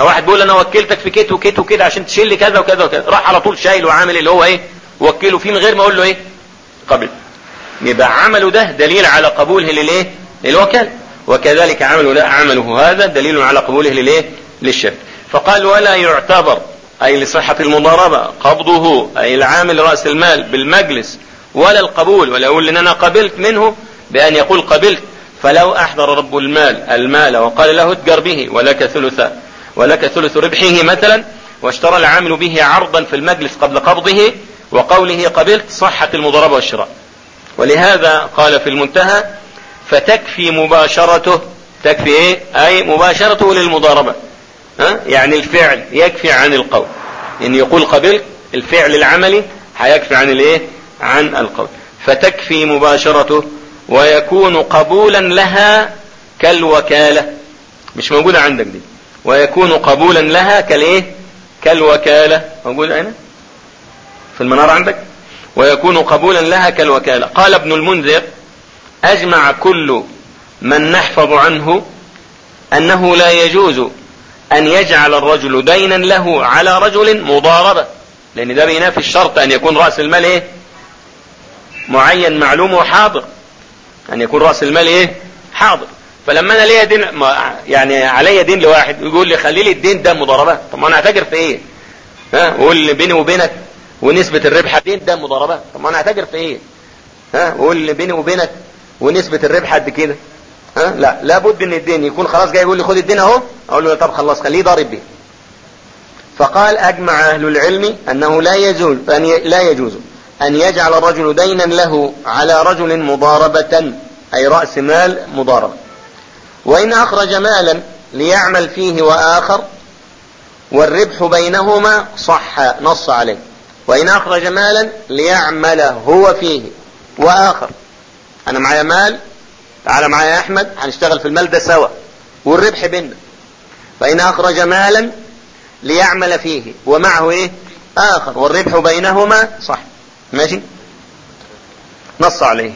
واحد بيقول انا وكلتك في كيت وكيت وكده عشان تشيل لي كذا وكذا وكذا، راح على طول شايل وعامل اللي هو ايه وكله فيه من غير ما اقول له ايه قبل، يبقى عمله ده دليل على قبوله للايه للوكالة. وكذلك عمله ده عمله هذا دليل على قبوله للايه للشرك. فقال ولا يعتبر اي لصحة المضاربة قبضه اي العامل رأس المال بالمجلس ولا القبول، ولا يقول ان انا قبلت منه بان يقول قبلت. فلو احضر رب المال المال وقال له اتجر به ولك ثلث ولك ثلث ربحه مثلا، واشترى العامل به عرضا في المجلس قبل قبضه وقوله قبلت، صحت المضاربة والشراء. ولهذا قال في المنتهى فتكفي مباشرته، تكفي ايه اي مباشرته للمضاربة، ها؟ يعني الفعل يكفي عن القول، ان يقول قبلت الفعل العملي هيكفي عن الايه عن القول. فتكفي مباشرته ويكون قبولا لها كالوكالة، مش موجودة عندك دي، ويكون قبولا لها كالايه كالوكالة، موجودة هنا في المنار عندك، ويكون قبولا لها كالوكالة. قال ابن المنذر اجمع كل من نحفظ عنه انه لا يجوز ان يجعل الرجل دينا له على رجل مضاربة، لان ده بينافي الشرط ان يكون رأس المال ايه معين معلوم وحاضر، ان يكون رأس المال ايه حاضر. فلما انا ليا دين يعني عليا دين لواحد يقول لي خلي لي الدين ده مضاربات، طب ما انا هتاجر في ايه؟ ها وقول لي بيني وبينك ونسبة الربح الدين ده مضاربات، طب ما انا هتاجر في ايه؟ ها وقول لي بيني وبينك ونسبة الربح قد كده، ها لا لابد ان الدين يكون خلاص جاي يقول لي خد الدين اهو، اقول له طب خلاص خليه ضارب بيه. فقال اجمع اهل العلم انه لا يجوز ان لا يجوز ان يجعل الرجل دينا له على رجل مضاربة اي رأس مال مضاربة، وان اخرج مالا ليعمل فيه واخر والربح بينهما صح، نص عليه. وان اخرج مالا ليعمل هو فيه واخر، انا معايا مال تعالى معايا يا احمد هنشتغل في المال ده سوا والربح بيننا، فان اخرج مالا ليعمل فيه ومعه ايه اخر والربح بينهما صح، ماشي نص عليه.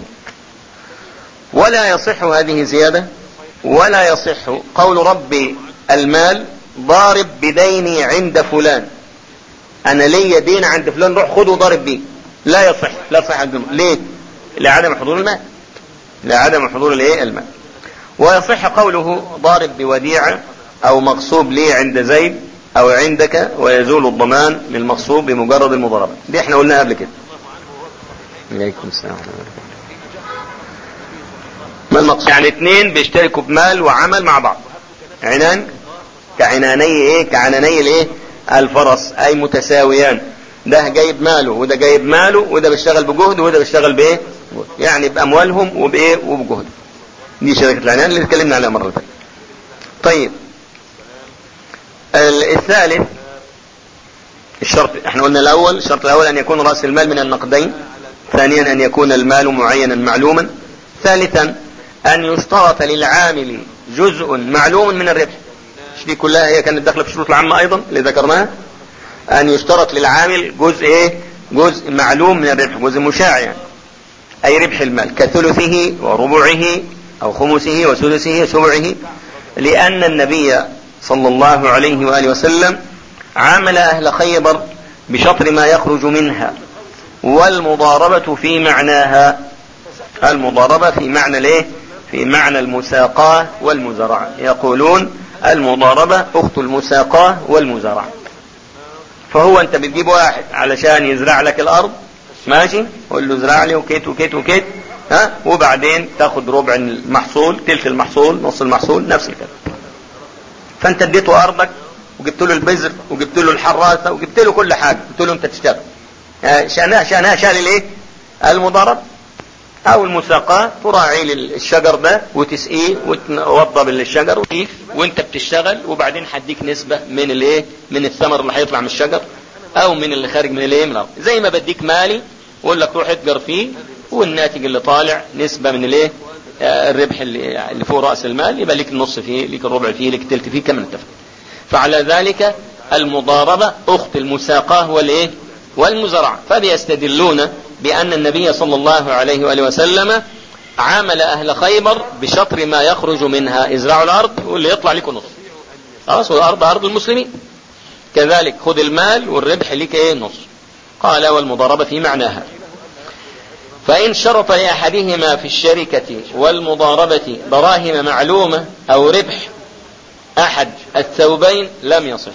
ولا يصح هذه زيادة، ولا يصح قول ربي المال ضارب بديني عند فلان، انا ليا دين عند فلان روح خده ضارب بيه، لا يصح لا يصح الجمع. ليه؟ لعدم حضور المال، لعدم حضور الايه المال. ويصح قوله ضارب بوديعة او مغصوب لي عند زيد او عندك، ويزول الضمان للمغصوب بمجرد المضاربة، دي احنا قلناها قبل كده. عليكم السلام. ما المقصود؟ يعني اثنين بيشتركوا بمال وعمل مع بعض، عنان كعناني ايه كعناني الايه الفرس، اي متساويان، ده جايب ماله وده جايب ماله، وده بيشتغل بجهد وده بيشتغل بايه يعني باموالهم وبايه وبجهد. دي شركة العنان اللي اتكلمنا عليها مرة ثانية. طيب الثالث الشرط، احنا قلنا الاول الشرط الاول ان يكون رأس المال من النقدين، ثانيا ان يكون المال معينا معلوما، ثالثا ان يشترط للعامل جزء معلوم من الربح، دي كلها هي كانت داخله في الشروط العامة ايضا اللي ذكرناها، ان يشترط للعامل جزء ايه جزء معلوم من الربح، جزء مشاع يعني اي ربح المال كثلثه وربعه او خمسه وسدسه وسبعه، لان النبي صلى الله عليه وآله وسلم عامل اهل خيبر بشطر ما يخرج منها، والمضاربة في معناها، المضاربة في معنى الايه في معنى المساقاة والمزارعة، يقولون المضاربة اخت المساقاة والمزارعة. فهو انت بتجيب واحد علشان يزرع لك الارض، ماشي، قول له زرع لي وكيت وكيت وكيت، ها وبعدين تاخد ربع المحصول، تلت المحصول، نص المحصول، نفس الكلام. فانت اديته ارضك وجبت له البذر وجبت له الحراسة وجبت له كل حاجة، قلت له انت تشتغل، شأنها شأنها شأن الايه المضاربة او المساقاة، تراعي الشجر ده وتسقيه وتوضب الشجر وتيف وانت بتشتغل، وبعدين هديك نسبة من الايه من الثمر اللي هيطلع من الشجر او من اللي خارج من الايه من الارض، زي ما بديك مالي واقول لك روح اتجر فيه، والناتج اللي طالع نسبة من الايه الربح اللي فوق رأس المال، يبقى ليك النص فيه، ليك الربع فيه، ليك التلت فيه، كما نتفق. فعلى ذلك المضاربة اخت المساقاة والايه والمزرعة. فبيستدلون بأن النبي صلى الله عليه وآله وسلم عامل أهل خيبر بشطر ما يخرج منها، ازرعوا الأرض واللي يطلع لكم نص، خلاص والارض ارض المسلمين. كذلك خذ المال والربح لك ايه نص. قال والمضاربة في معناها. فإن شرط لأحدهما في الشركة والمضاربة دراهم معلومة أو ربح أحد الثوبين لم يصح.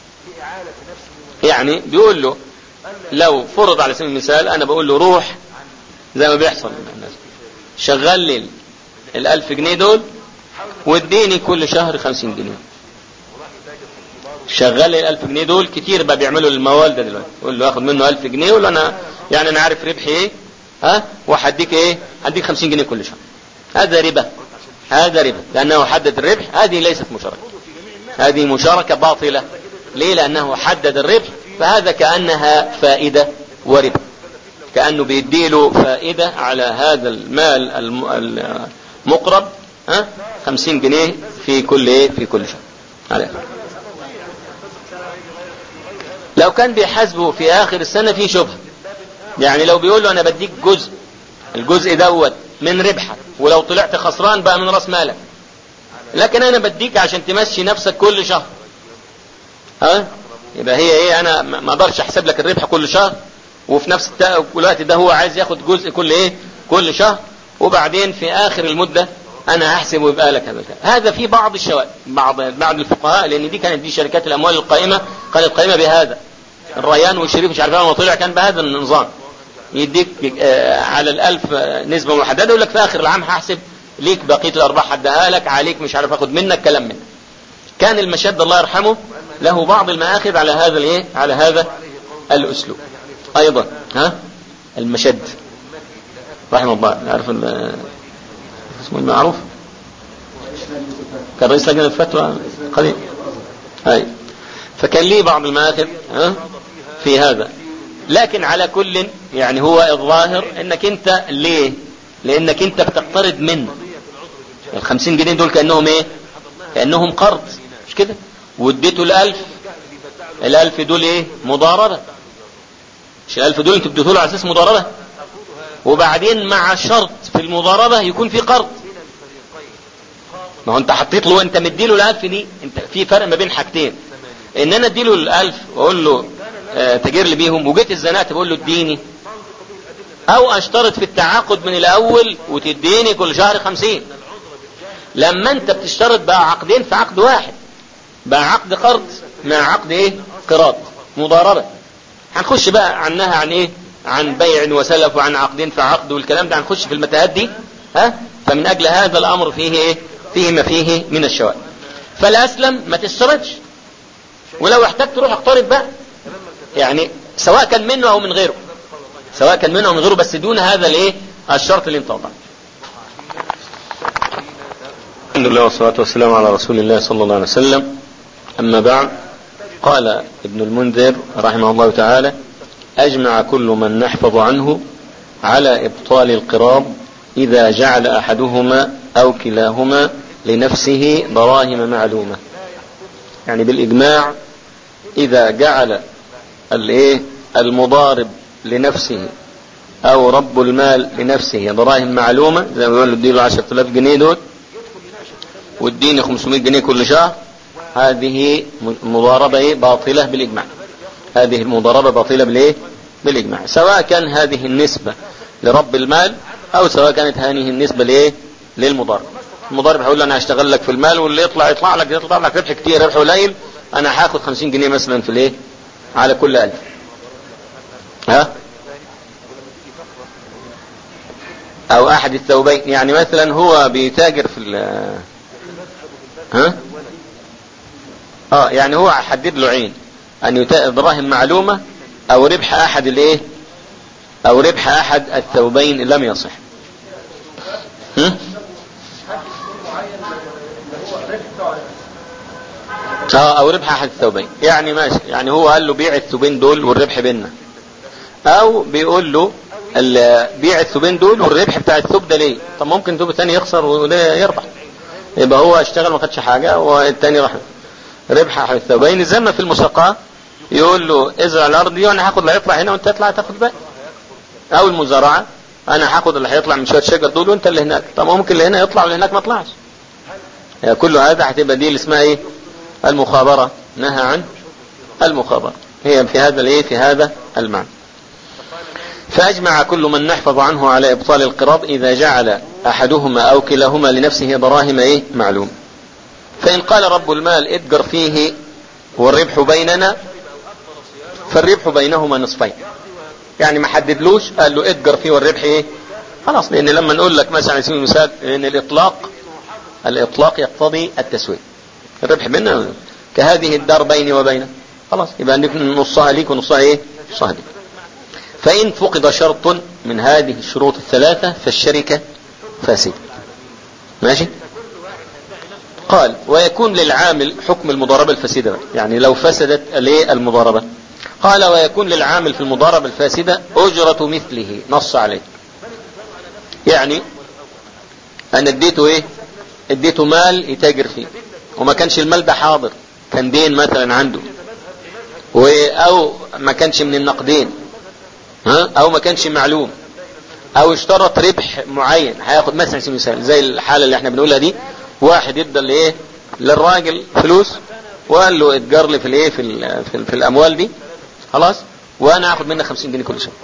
يعني بيقول له لو فرض على سبيل المثال أنا بقول له روح زي ما بيحصل مع الناس شغل لي الألف جنيه دول واديني كل شهر خمسين جنيه. شغل لي الألف جنيه دول كتير بقى بيعملوا الموال ده دلوقتي. يقول له اخد منه ألف جنيه يقول له أنا يعني أنا عارف ربحي إيه ها وحديك إيه هديك خمسين جنيه كل شهر. هذا ربا. هذا ربا لأنه حدد الربح. هذه ليست مشاركة. هذه مشاركة باطلة. ليه؟ لأنه حدد الربح فهذا كأنها فائدة وربا. كأنه بيديله فائدة على هذا المال المقرب ها خمسين جنيه في كل إيه في كل شهر. عليه. لو كان بيحاسبه في آخر السنة في شبهة. يعني لو بيقول له أنا بديك جزء الجزء دوت من ربحك ولو طلعت خسران بقى من رأس مالك لكن أنا بديك عشان تمشي نفسك كل شهر ها يبقى هي ايه انا ما اقدرش احسب لك الربح كل شهر وفي نفس الوقت ده هو عايز ياخد جزء كل ايه كل شهر وبعدين في اخر المدة انا هحسب ويبقى لك هذا. هذا في بعض الشوائب بعض بعض الفقهاء لان دي كانت دي شركات الاموال القائمة كانت قائمة بهذا الريان والشريف مش عارف ما طلع كان بهذا النظام يديك على الالف نسبة محددة يقول لك في اخر العام هحسب ليك بقية الارباح هديها لك عليك مش عارف اخد منك كلام منك. كان المشد الله يرحمه له بعض المآخذ على هذا الايه على هذا الاسلوب ايضا. ها المشد رحمه الله نعرف اسمه المعروف كان رئيس لجنة الفتوى قديم هاي فكان ليه بعض المآخذ ها في هذا. لكن على كل يعني هو الظاهر انك انت ليه لانك انت بتقترض منه الخمسين جنيه دول كأنهم ايه كأنهم قرض مش كده واديته الالف الالف دول ايه مضاربة مش الالف دول انت اديته له على اساس مضاربة وبعدين مع شرط في المضاربة يكون في قرض. ما هو انت حطيت له انت مديله الالف دي انت في فرق ما بين حاجتين ان انا اديله الالف واقول له اه تجير لي بيهم وجيت الزنات بقول له اديني او اشترط في التعاقد من الاول وتديني كل شهر خمسين. لما انت بتشترط بقى عقدين في عقد واحد بقى عقد قرض مع عقد ايه قراض مضاربة. هنخش بقى عنها عن ايه عن بيع وسلف وعن عقدين في عقد والكلام ده هنخش في المتاهات دي ها. فمن اجل هذا الامر فيه ايه فيه ما فيه من الشوائب. فالاسلم ما تشترطش ولو احتجت تروح اقترض بقى يعني سواء كان منه او من غيره سواء كان منه او من غيره بس دون هذا الايه الشرط اللي انت وضعه. الحمد لله والصلاة والسلام على رسول الله صلى الله عليه وسلم. أما بعد قال ابن المنذر رحمه الله تعالى أجمع كل من نحفظ عنه على إبطال القراض إذا جعل أحدهما أو كلاهما لنفسه دراهم معلومة. يعني بالإجماع إذا جعل الايه المضارب لنفسه أو رب المال لنفسه دراهم معلومة زي ما بيقول اديله عشرة آلاف جنيه دول واديني خمسمائة جنيه كل شهر هذه مضاربة باطلة بالإجماع. هذه المضاربة باطلة بالإيه بالإجماع سواء كان هذه النسبة لرب المال أو سواء كانت هذه النسبة لإيه للمضارب. المضارب هيقول له أنا هشتغل لك في المال واللي يطلع يطلع لك يطلع لك ربح كتير ربح قليل أنا هاخد خمسين جنيه مثلا في الإيه على كل ألف. ها أو أحد الثوبين يعني مثلا هو بيتاجر في ال ها اه يعني هو حدد له عين ان يتاجر دراهم معلومة او ربح احد الايه او ربح احد الثوبين لم يصح. ها اه او ربح احد الثوبين يعني ماشي يعني هو قال له بيع الثوبين دول والربح بيننا او بيقول له بيع الثوبين دول والربح بتاع الثوب ده ليه. طب ممكن ثوب ثاني يخسر ولا يربح يبقى هو اشتغل ما خدش حاجة والتاني راح ربح احد الثوبين. زي ما في المساقاه يقول له ازرع الارض دي وانا هاخد اللي هيطلع هنا وانت تطلع تاخد باقي او المزارعة انا هاخد اللي هيطلع من شوية شجر دول وانت اللي هناك. طب ممكن اللي هنا يطلع واللي هناك ما يطلعش. يعني كل هذا هتبقى دي اللي اسمها ايه المخابرة نهى عن المخابرة، هي في هذا الايه في هذا المعنى. فأجمع كل من نحفظ عنه على إبطال القراض إذا جعل أحدهما أو كلاهما لنفسه دراهم إيه معلوم. فإن قال رب المال اتجر فيه والربح بيننا فالربح بينهما نصفين، يعني ما حددلوش قال له اتجر فيه والربح ايه خلاص، لأن لما نقول لك مثلا على سبيل المثال ان الإطلاق الإطلاق يقتضي التسوية، الربح بيننا كهذه الدار بيني وبينك خلاص يبقى نصها ليك ونصها ايه نصها ليك. فإن فقد شرط من هذه الشروط الثلاثة فالشركة فاسدة. ماشي. قال ويكون للعامل حكم المضاربة الفاسدة، يعني لو فسدت المضاربة. قال ويكون للعامل في المضاربة الفاسدة أجرة مثله، نص عليه. يعني أنا اديته ايه اديته مال يتاجر فيه وما كانش المال ده حاضر، كان دين مثلا عنده او ما كانش من النقدين ها او ما كانش معلوم او اشترط ربح معين هياخد مثلا سبيل المثال زي الحالة اللي احنا بنقولها دي، واحد يدى لايه للراجل فلوس وقال له اتجر لي في الايه في, في, في الاموال دي خلاص وانا هاخد منك خمسين جنيه كل شهر.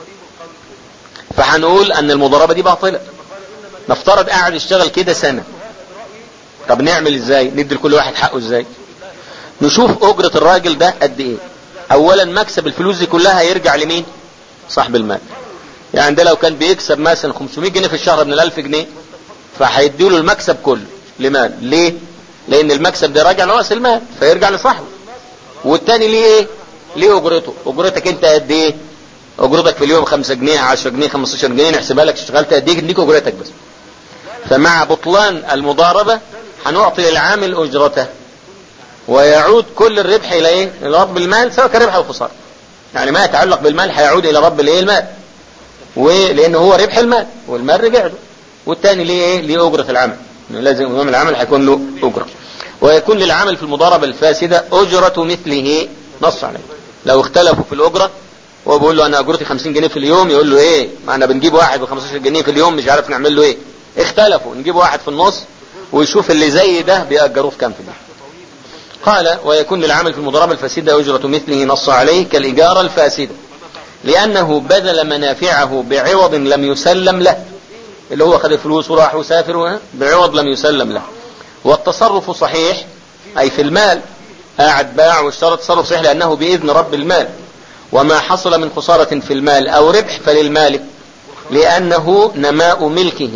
فهنقول ان المضاربة دي باطلة. نفترض قاعد يشتغل كده سنة، طب نعمل ازاي؟ ندي لكل واحد حقه ازاي؟ نشوف اجرة الراجل ده قد ايه. اولا مكسب الفلوس دي كلها هيرجع لمين؟ صاحب المال. يعني ده لو كان بيكسب مثلا خمسمائة جنيه في الشهر من الالف جنيه فهيديله المكسب كله لمال. ليه؟ لان المكسب ده راجع لرأس المال فيرجع لصاحبه. والتاني ليه ايه؟ ليه اجرته؟ اجرتك انت قد ايه؟ اجرتك في اليوم خمسة جنيه عشرة جنيه خمستاشر جنيه نحسبها لك اشتغلت قد ايه نديك اجرتك بس. فمع بطلان المضاربة هنعطي العامل اجرته ويعود كل الربح الى ايه؟ الى رب المال سواء كان ربح او خسارة. يعني ما يتعلق بالمال هيعود الى رب الايه المال، ولانه هو ربح المال والمال رجع له. والتاني ليه ايه؟ ليه اجرة العمل، لازم امام العمل هيكون له اجرة. ويكون للعمل في المضاربة الفاسدة اجرة مثله، نص عليه. لو اختلفوا في الاجرة وهو بيقول له انا اجرتي خمسين جنيه في اليوم، يقول له ايه ما انا بنجيب واحد بخمستاشر جنيه في اليوم مش عارف نعمل له ايه. اختلفوا نجيب واحد في النص ويشوف اللي زي ده بيأجروه في كام في اليوم. قال ويكون للعمل في المضاربة الفاسدة أجرة مثله، نص عليه كالإجارة الفاسدة لأنه بذل منافعه بعوض لم يسلم له، اللي هو خد الفلوس وراح وسافر بعوض لم يسلم له. والتصرف صحيح أي في المال، قاعد باع واشترط تصرف صحيح لأنه بإذن رب المال. وما حصل من خسارة في المال أو ربح فللمالك لأنه نماء ملكه،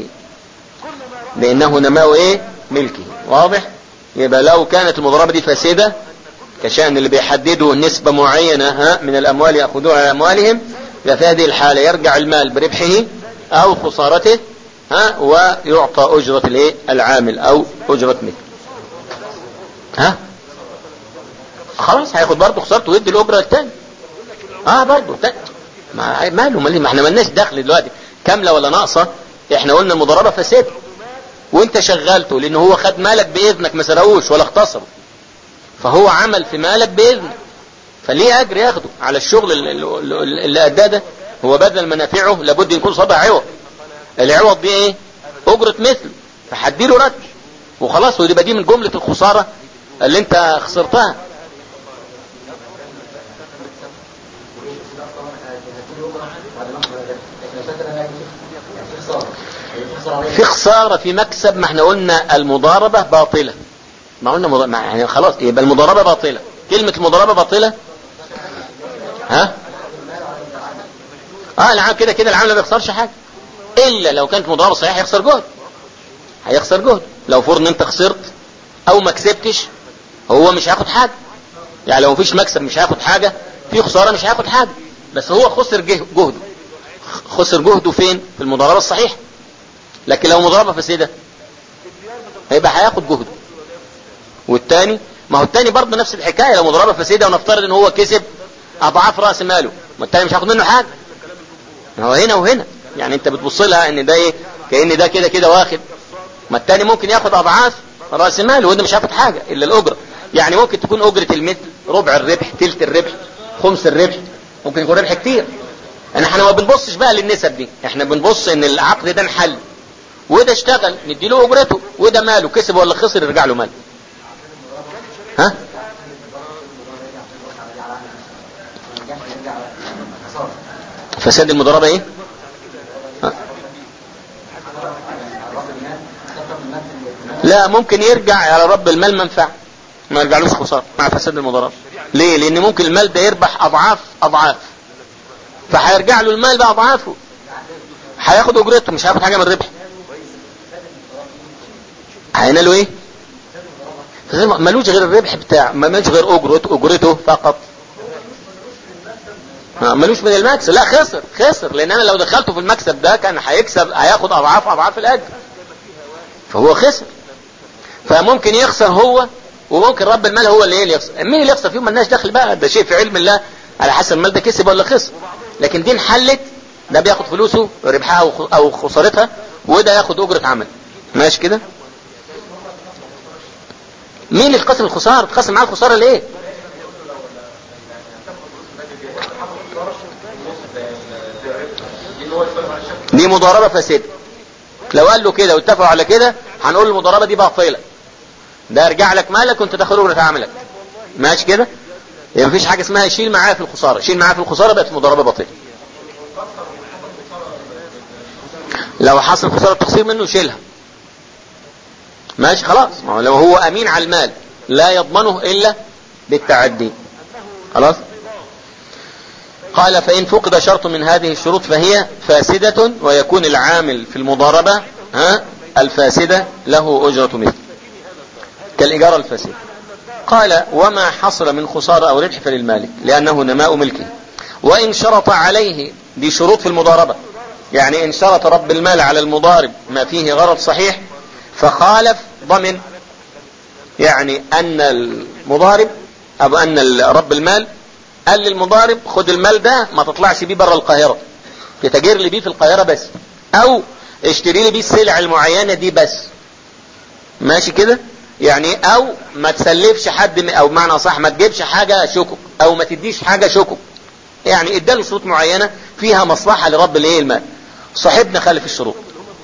لأنه نماء إيه ملكه. واضح؟ يبقى لو كانت المضاربة دي فاسدة كشأن اللي بيحددوا نسبة معينة ها من الأموال يأخذوها على أموالهم، ففي هذه الحالة يرجع المال بربحه أو خسارته ها ويعطى أجرة الإيه العامل أو أجرة مثل. ها خلاص هياخد برضه خسارته ويدي الأجرة الثاني. اه برضه ما ماله ما احنا مالناش دخل دلوقتي كاملة ولا ناقصة. احنا قلنا المضاربة فاسدة وانت شغلته لان هو خد مالك باذنك ما سرقوش ولا اختصره، فهو عمل في مالك باذنك فليه اجر ياخده على الشغل اللي, اللي اداه ده. هو بذل منافعه لابد يكون صدع عوض، العوض دي ايه اجرة مثله فحديله رد وخلاص، ويبقى دي من جملة الخسارة اللي انت خسرتها. في خسارة في مكسب، ما احنا قلنا المضاربة باطلة، ما قلنا مض... ما يعني خلاص يبقى المضاربة باطلة. كلمة المضاربة باطلة ها اه العام كده كده العام ما بيخسرش حاجة الا لو كانت مضاربة صحيحة هيخسر جهد، هيخسر جهد. لو فرض ان انت خسرت او ما كسبتش هو مش هياخد حاجة، يعني لو مفيش مكسب مش هياخد حاجة، في خسارة مش هياخد حاجة، بس هو خسر جهده. خسر جهده فين؟ في المضاربة الصحيحة. لكن لو مضاربة فاسدة هيبقى هياخد جهده. والتاني ما هو التاني برضه نفس الحكاية، لو مضاربة فاسدة ونفترض ان هو كسب اضعاف راس ماله، ما التاني مش هياخد منه حاجة. هو هنا وهنا يعني انت بتبص لها ان ده ايه كأن ده كده كده واخد، ما التاني ممكن ياخد اضعاف راس ماله وده مش هياخد حاجة الا الاجرة. يعني ممكن تكون اجرة المثل ربع الربح تلت الربح خمس الربح، ممكن يكون ربح كتير. احنا ما بنبصش بقى للنسب دي، احنا بنبص ان العقد ده انحل وده اشتغل نديله اجرته وده ماله كسب ولا خسر يرجع له ماله. ها فساد المضاربة ايه؟ لا، ممكن يرجع على رب المال منفعة، ما يرجعلوش خسارة مع فساد المضاربة. ليه؟ لان ممكن المال ده يربح اضعاف اضعاف، فهيرجع له المال باضعافه، هياخد اجرته، مش هياخد حاجة من الربح. هيناله ايه؟ ملوش غير الربح بتاعه، ملوش غير اجرته اجرته فقط، ملوش من المكسب. لا، خسر خسر، لان انا لو دخلته في المكسب ده كان هيكسب، هياخد اضعاف اضعاف الاجر، فهو خسر. فممكن يخسر هو، وممكن رب المال هو اللي, اللي يخسر. مين اللي يخسر فيهم؟ مالناش دخل بقى، ده شيء في علم الله على حسب المال ده كسب ولا خسر. لكن دي انحلت، ده بياخد فلوسه ربحها او خسارتها، وده ياخد اجرة عمل. ماشي كده؟ مين اللي تقسم الخسارة؟ تقسم معاه الخسارة ليه؟ دي مضاربة فاسدة. لو قال له كده واتفقوا على كده هنقول المضاربة دي باطلة، ده ارجع لك مالك وانت تاخد اجرة عملك. ماشي كده؟ يعني مفيش حاجة اسمها شيل معاه في الخسارة، شيل معاه في الخسارة بقت مضاربة باطلة. لو حصل خسارة تقصير منه شيلها، ماشي خلاص. ما هو لو هو امين على المال لا يضمنه الا بالتعدي، خلاص. قال فإن فقد شرط من هذه الشروط فهي فاسدة، ويكون العامل في المضاربة ها الفاسدة له أجرة مثل كالإجارة الفاسدة. قال وما حصل من خسارة أو ربح فللمالك لأنه نماء ملكه. وإن شرط عليه، دي شروط في المضاربة، يعني إن شرط رب المال على المضارب ما فيه غرض صحيح فخالف ضمن، يعني أن المضارب أو أن رب المال قال للمضارب خد المال ده ما تطلعش بيه بره القاهرة، تتاجر لي بيه في القاهرة بس، او اشتري لي بيه السلع المعينة دي بس. ماشي كده؟ يعني او ما تسلفش حد، او بمعنى صح ما تجيبش حاجة شكك، او ما تديش حاجة شكك. يعني اداله شروط معينة فيها مصلحة لرب الايه المال. صاحبنا خالف الشروط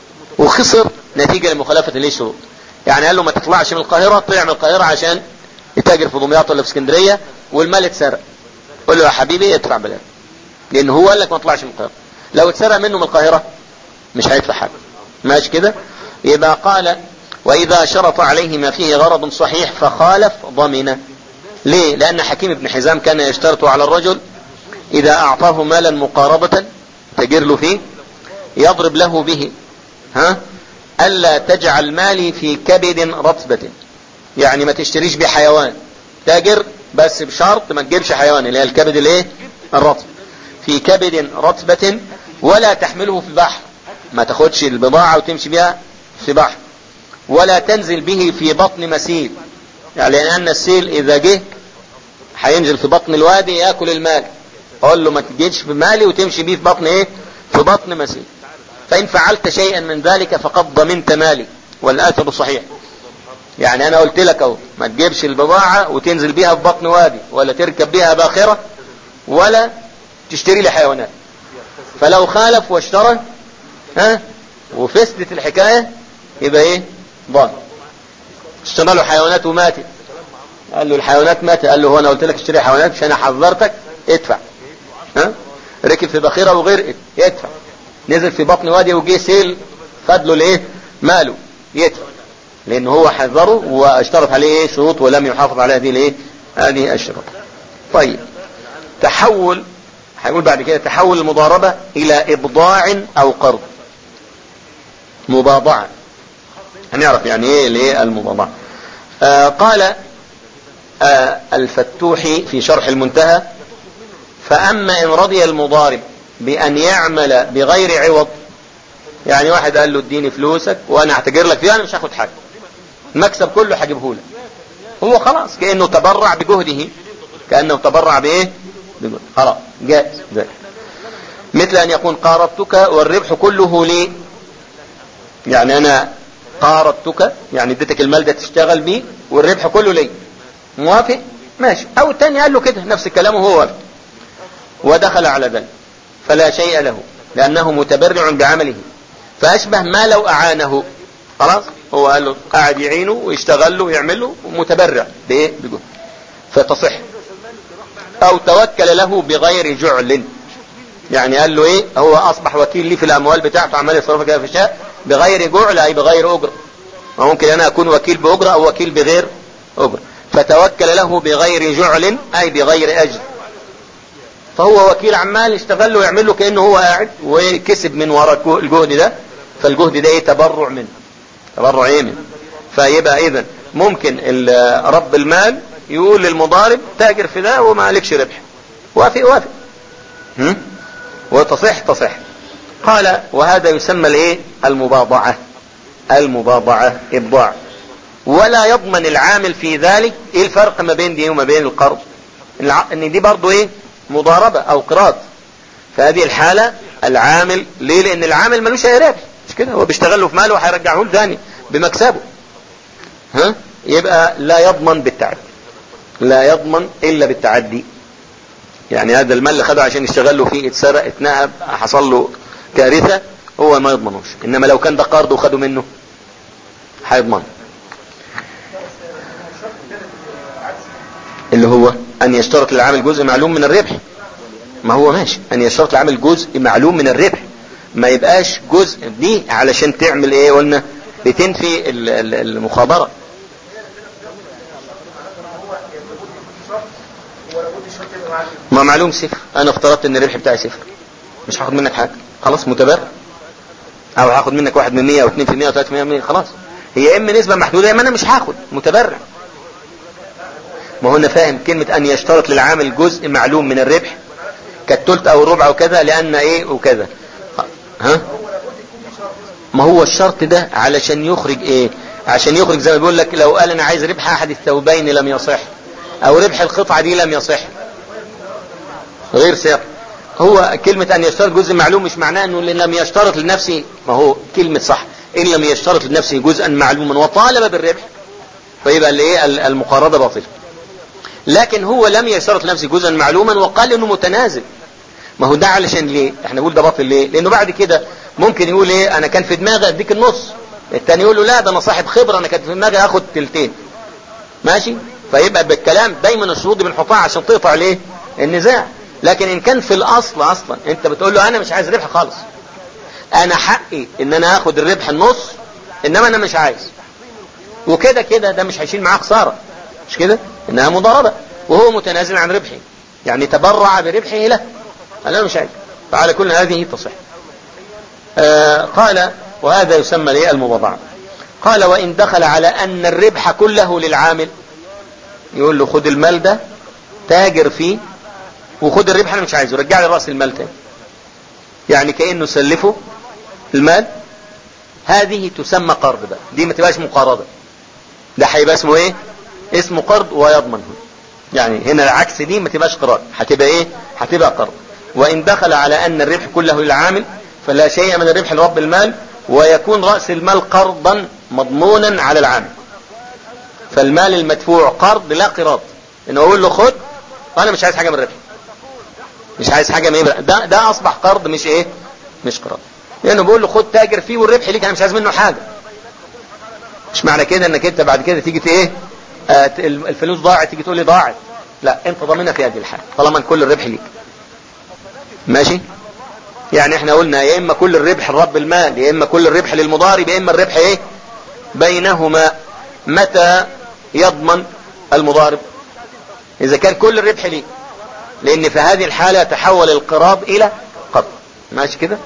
وخسر نتيجة لمخالفة الايه الشروط. يعني قال له ما تطلعش من القاهرة، طلع من القاهرة عشان يتاجر في دمياط ولا في اسكندرية، والمال اتسرق. قل له يا حبيبي ادفع بلاش، لان هو قال لك ما تطلعش من القاهرة. لو اتسرق منه من القاهرة مش هيدفع حاجة. ماشي كده؟ يبقى قال واذا شرط عليه ما فيه غرض صحيح فخالف ضمنه. ليه؟ لان حكيم بن حزام كان يشترط على الرجل اذا اعطاه مالا مقاربة تجر له فيه يضرب له به ها الا تجعل مالي في كبد رطبة، يعني ما تشتريش بحيوان، تاجر بس بشرط ما تجيبش حيوان اللي هي الكبد الايه الرطب، في كبد رطبة ولا تحمله في البحر، ما تاخدش البضاعة وتمشي بها في بحر، ولا تنزل به في بطن مسيل، يعني لان السيل اذا جه هينزل في بطن الوادي ياكل المال. اقول له ما تجيش بمالي وتمشي بيه في بطن ايه في بطن مسيل، فان فعلت شيئا من ذلك فقد ضمنت مالي والاثر صحيح. يعني انا قلت لك اهو ما تجيبش البضاعة وتنزل بيها في بطن وادي، ولا تركب بيها باخرة، ولا تشتري لي حيوانات. فلو خالف واشترى ها وفسدت الحكاية يبقى ايه ضال. اشترى له حيوانات وماتت، قال له الحيوانات ماتت، قال له هو انا قلت لك اشتري حيوانات مش انا حذرتك؟ ادفع. ها ركب في باخرة وغرقت يدفع، نزل في بطن وادي وجه سيل خد له الايه ماله يدفع، لان هو حذره واشترط عليه ايه شروط ولم يحافظ على هذه الايه هذه الشروط. طيب تحول، هيقول بعد كده تحول المضاربة الى ابضاع او قرض. مباضعة هنعرف يعني ايه الايه المباضعة. آه قال آه الفتوحي في شرح المنتهى فاما ان رضي المضارب بان يعمل بغير عوض، يعني واحد قال له اديني فلوسك وانا هتجر لك فيها، انا مش هاخد حاجة، المكسب كله هجيبه لك، هو خلاص كأنه تبرع بجهده، كأنه تبرع بايه بجهده، خلاص جائز ذلك. مثل ان يكون قارضتك والربح كله لي، يعني انا قارضتك يعني اديتك المال ده تشتغل بيه والربح كله لي، موافق ماشي. او الثاني قال له كده نفس الكلام وهو وافق ودخل على ذلك فلا شيء له لانه متبرع بعمله، فاشبه ما لو اعانه، خلاص هو قال له قاعد يعينه ويشتغل له ويعمل له متبرع بايه بجهد فتصح. او توكل له بغير جعل، يعني قال له ايه، هو اصبح وكيل لي في الاموال بتاعته، عمال يصرفها كده في شاء بغير جعل، اي بغير اجره. وممكن انا اكون وكيل باجره او وكيل بغير اجره، فتوكل له بغير جعل اي بغير اجر. فهو وكيل عمال يشتغل له ويعمل له كانه هو قاعد وكسب من وراء الجهد ده، فالجهد ده ايه، تبرع منه، تبرع ايه منه. فيبقى اذا ممكن رب المال يقول للمضارب تاجر في ده وما عليكش ربح، وافق وافق، هم؟ وتصح تصح. قال وهذا يسمى الايه، المباضعة، المباضعة إبضاع. ولا يضمن العامل في ذلك. ايه الفرق ما بين دي وما بين القرض؟ ان دي برضو ايه، مضاربة او قراض. فهذه الحالة العامل ليه، لان العامل ملوش اي ربح، مش كده، هو بيشتغل له في ماله وهيرجعه له ثاني بمكسبه، ها، يبقى لا يضمن بالتعدي، لا يضمن الا بالتعدي. يعني هذا المال اللي خده عشان يشتغل له فيه اتسرق، اتنهب، حصل له كارثة، هو ما يضمنوش. انما لو كان ده قرض وخده منه هيضمن. اللي هو ان يشترط للعامل جزء معلوم من الربح. ما هو ماشي، ان يشترط للعامل جزء معلوم من الربح، ما يبقاش جزء دي علشان تعمل ايه، قلنا بتنفي المخابرة. ما معلوم صفر، انا افترضت ان الربح بتاعي صفر، مش هاخد منك حاجة، خلاص متبرع. او هاخد منك واحد من مية او اتنين في المية او تلاتة في المية، خلاص، هي اما نسبة محدودة اما انا مش هاخد، متبرع. ما هو انا فاهم كلمة ان يشترط للعامل جزء معلوم من الربح كالتلت او الربع او كذا، لان ايه وكذا، ها. ما هو الشرط ده علشان يخرج ايه، عشان يخرج زي ما بيقول لك، لو قال انا عايز ربح احد الثوبين لم يصح، او ربح القطعة دي لم يصح، غير سيق. هو كلمة ان يشترط جزء معلوم مش معناه انه لم يشترط لنفسه، ما هو كلمة صح، ان لم يشترط لنفسه جزءا معلوما وطالب بالربح فيبقى اللي ايه، المقارضة باطلة. لكن هو لم يشترط لنفسه جزءا معلوما وقال انه متنازل. ما هو ده علشان ليه احنا نقول ده باطل؟ ليه؟ لانه بعد كده ممكن يقول ايه، انا كان في دماغي اديك النص، التاني يقول له لا ده انا صاحب خبرة، انا كان في دماغي اخد تلتين، ماشي. فيبقى بالكلام دايما الشروط دي بنحطها عشان تقطع ليه النزاع. لكن ان كان في الاصل اصلا انت بتقول له انا مش عايز ربح خالص، انا حقي ان انا اخد الربح النص، انما انا مش عايز، وكده كده ده مش هيشيل معاه خسارة، مش كده، انها مضاربة، وهو متنازل عن ربحه، يعني تبرع بربحه له، انا مش عايز. فعلى كل هذه تصح. آه قال وهذا يسمى ليه، المباضعة. قال وان دخل على ان الربح كله للعامل، يقول له خد المال ده تاجر فيه وخد الربح، انا مش عايزه، رجع لي راس المال تاني، يعني كأنه سلفه المال. هذه تسمى قرض بقى، دي ما تبقاش مقارضة، ده هيبقى اسمه ايه، اسمه قرض ويضمن. يعني هنا العكس، دي ما تبقاش قرض، هتبقى ايه، هتبقى قرض. وان دخل على ان الربح كله للعامل فلا شيء من الربح لرب المال، ويكون رأس المال قرضا مضمونا على العامل. فالمال المدفوع قرض لا قراض، انه اقول له خد وانا مش عايز حاجة من الربح، مش عايز حاجة من الربح، ده, ده اصبح قرض مش ايه، مش قراض، لانه بقول له خد تاجر فيه والربح ليك، انا مش عايز منه حاجة. مش معنى كده انك انت بعد كده تيجي ايه، آه الفلوس ضاعت تيجي تقول لي ضاعت، لا، انت ضامنها في هذه الحالة طالما كل الربح ليك، ماشي. يعني احنا قلنا يا اما كل الربح لرب المال، يا اما كل الربح للمضارب، يا اما الربح ايه بينهما. متى يضمن المضارب؟ اذا كان كل الربح ليه، لان في هذه الحالة تحول القراض الى قرض، ماشي كده.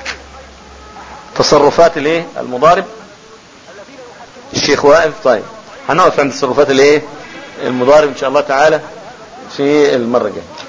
تصرفات الايه المضارب، الشيخ واقف، طيب هنقف عند تصرفات الايه المضارب ان شاء الله تعالى في المرة الجاية.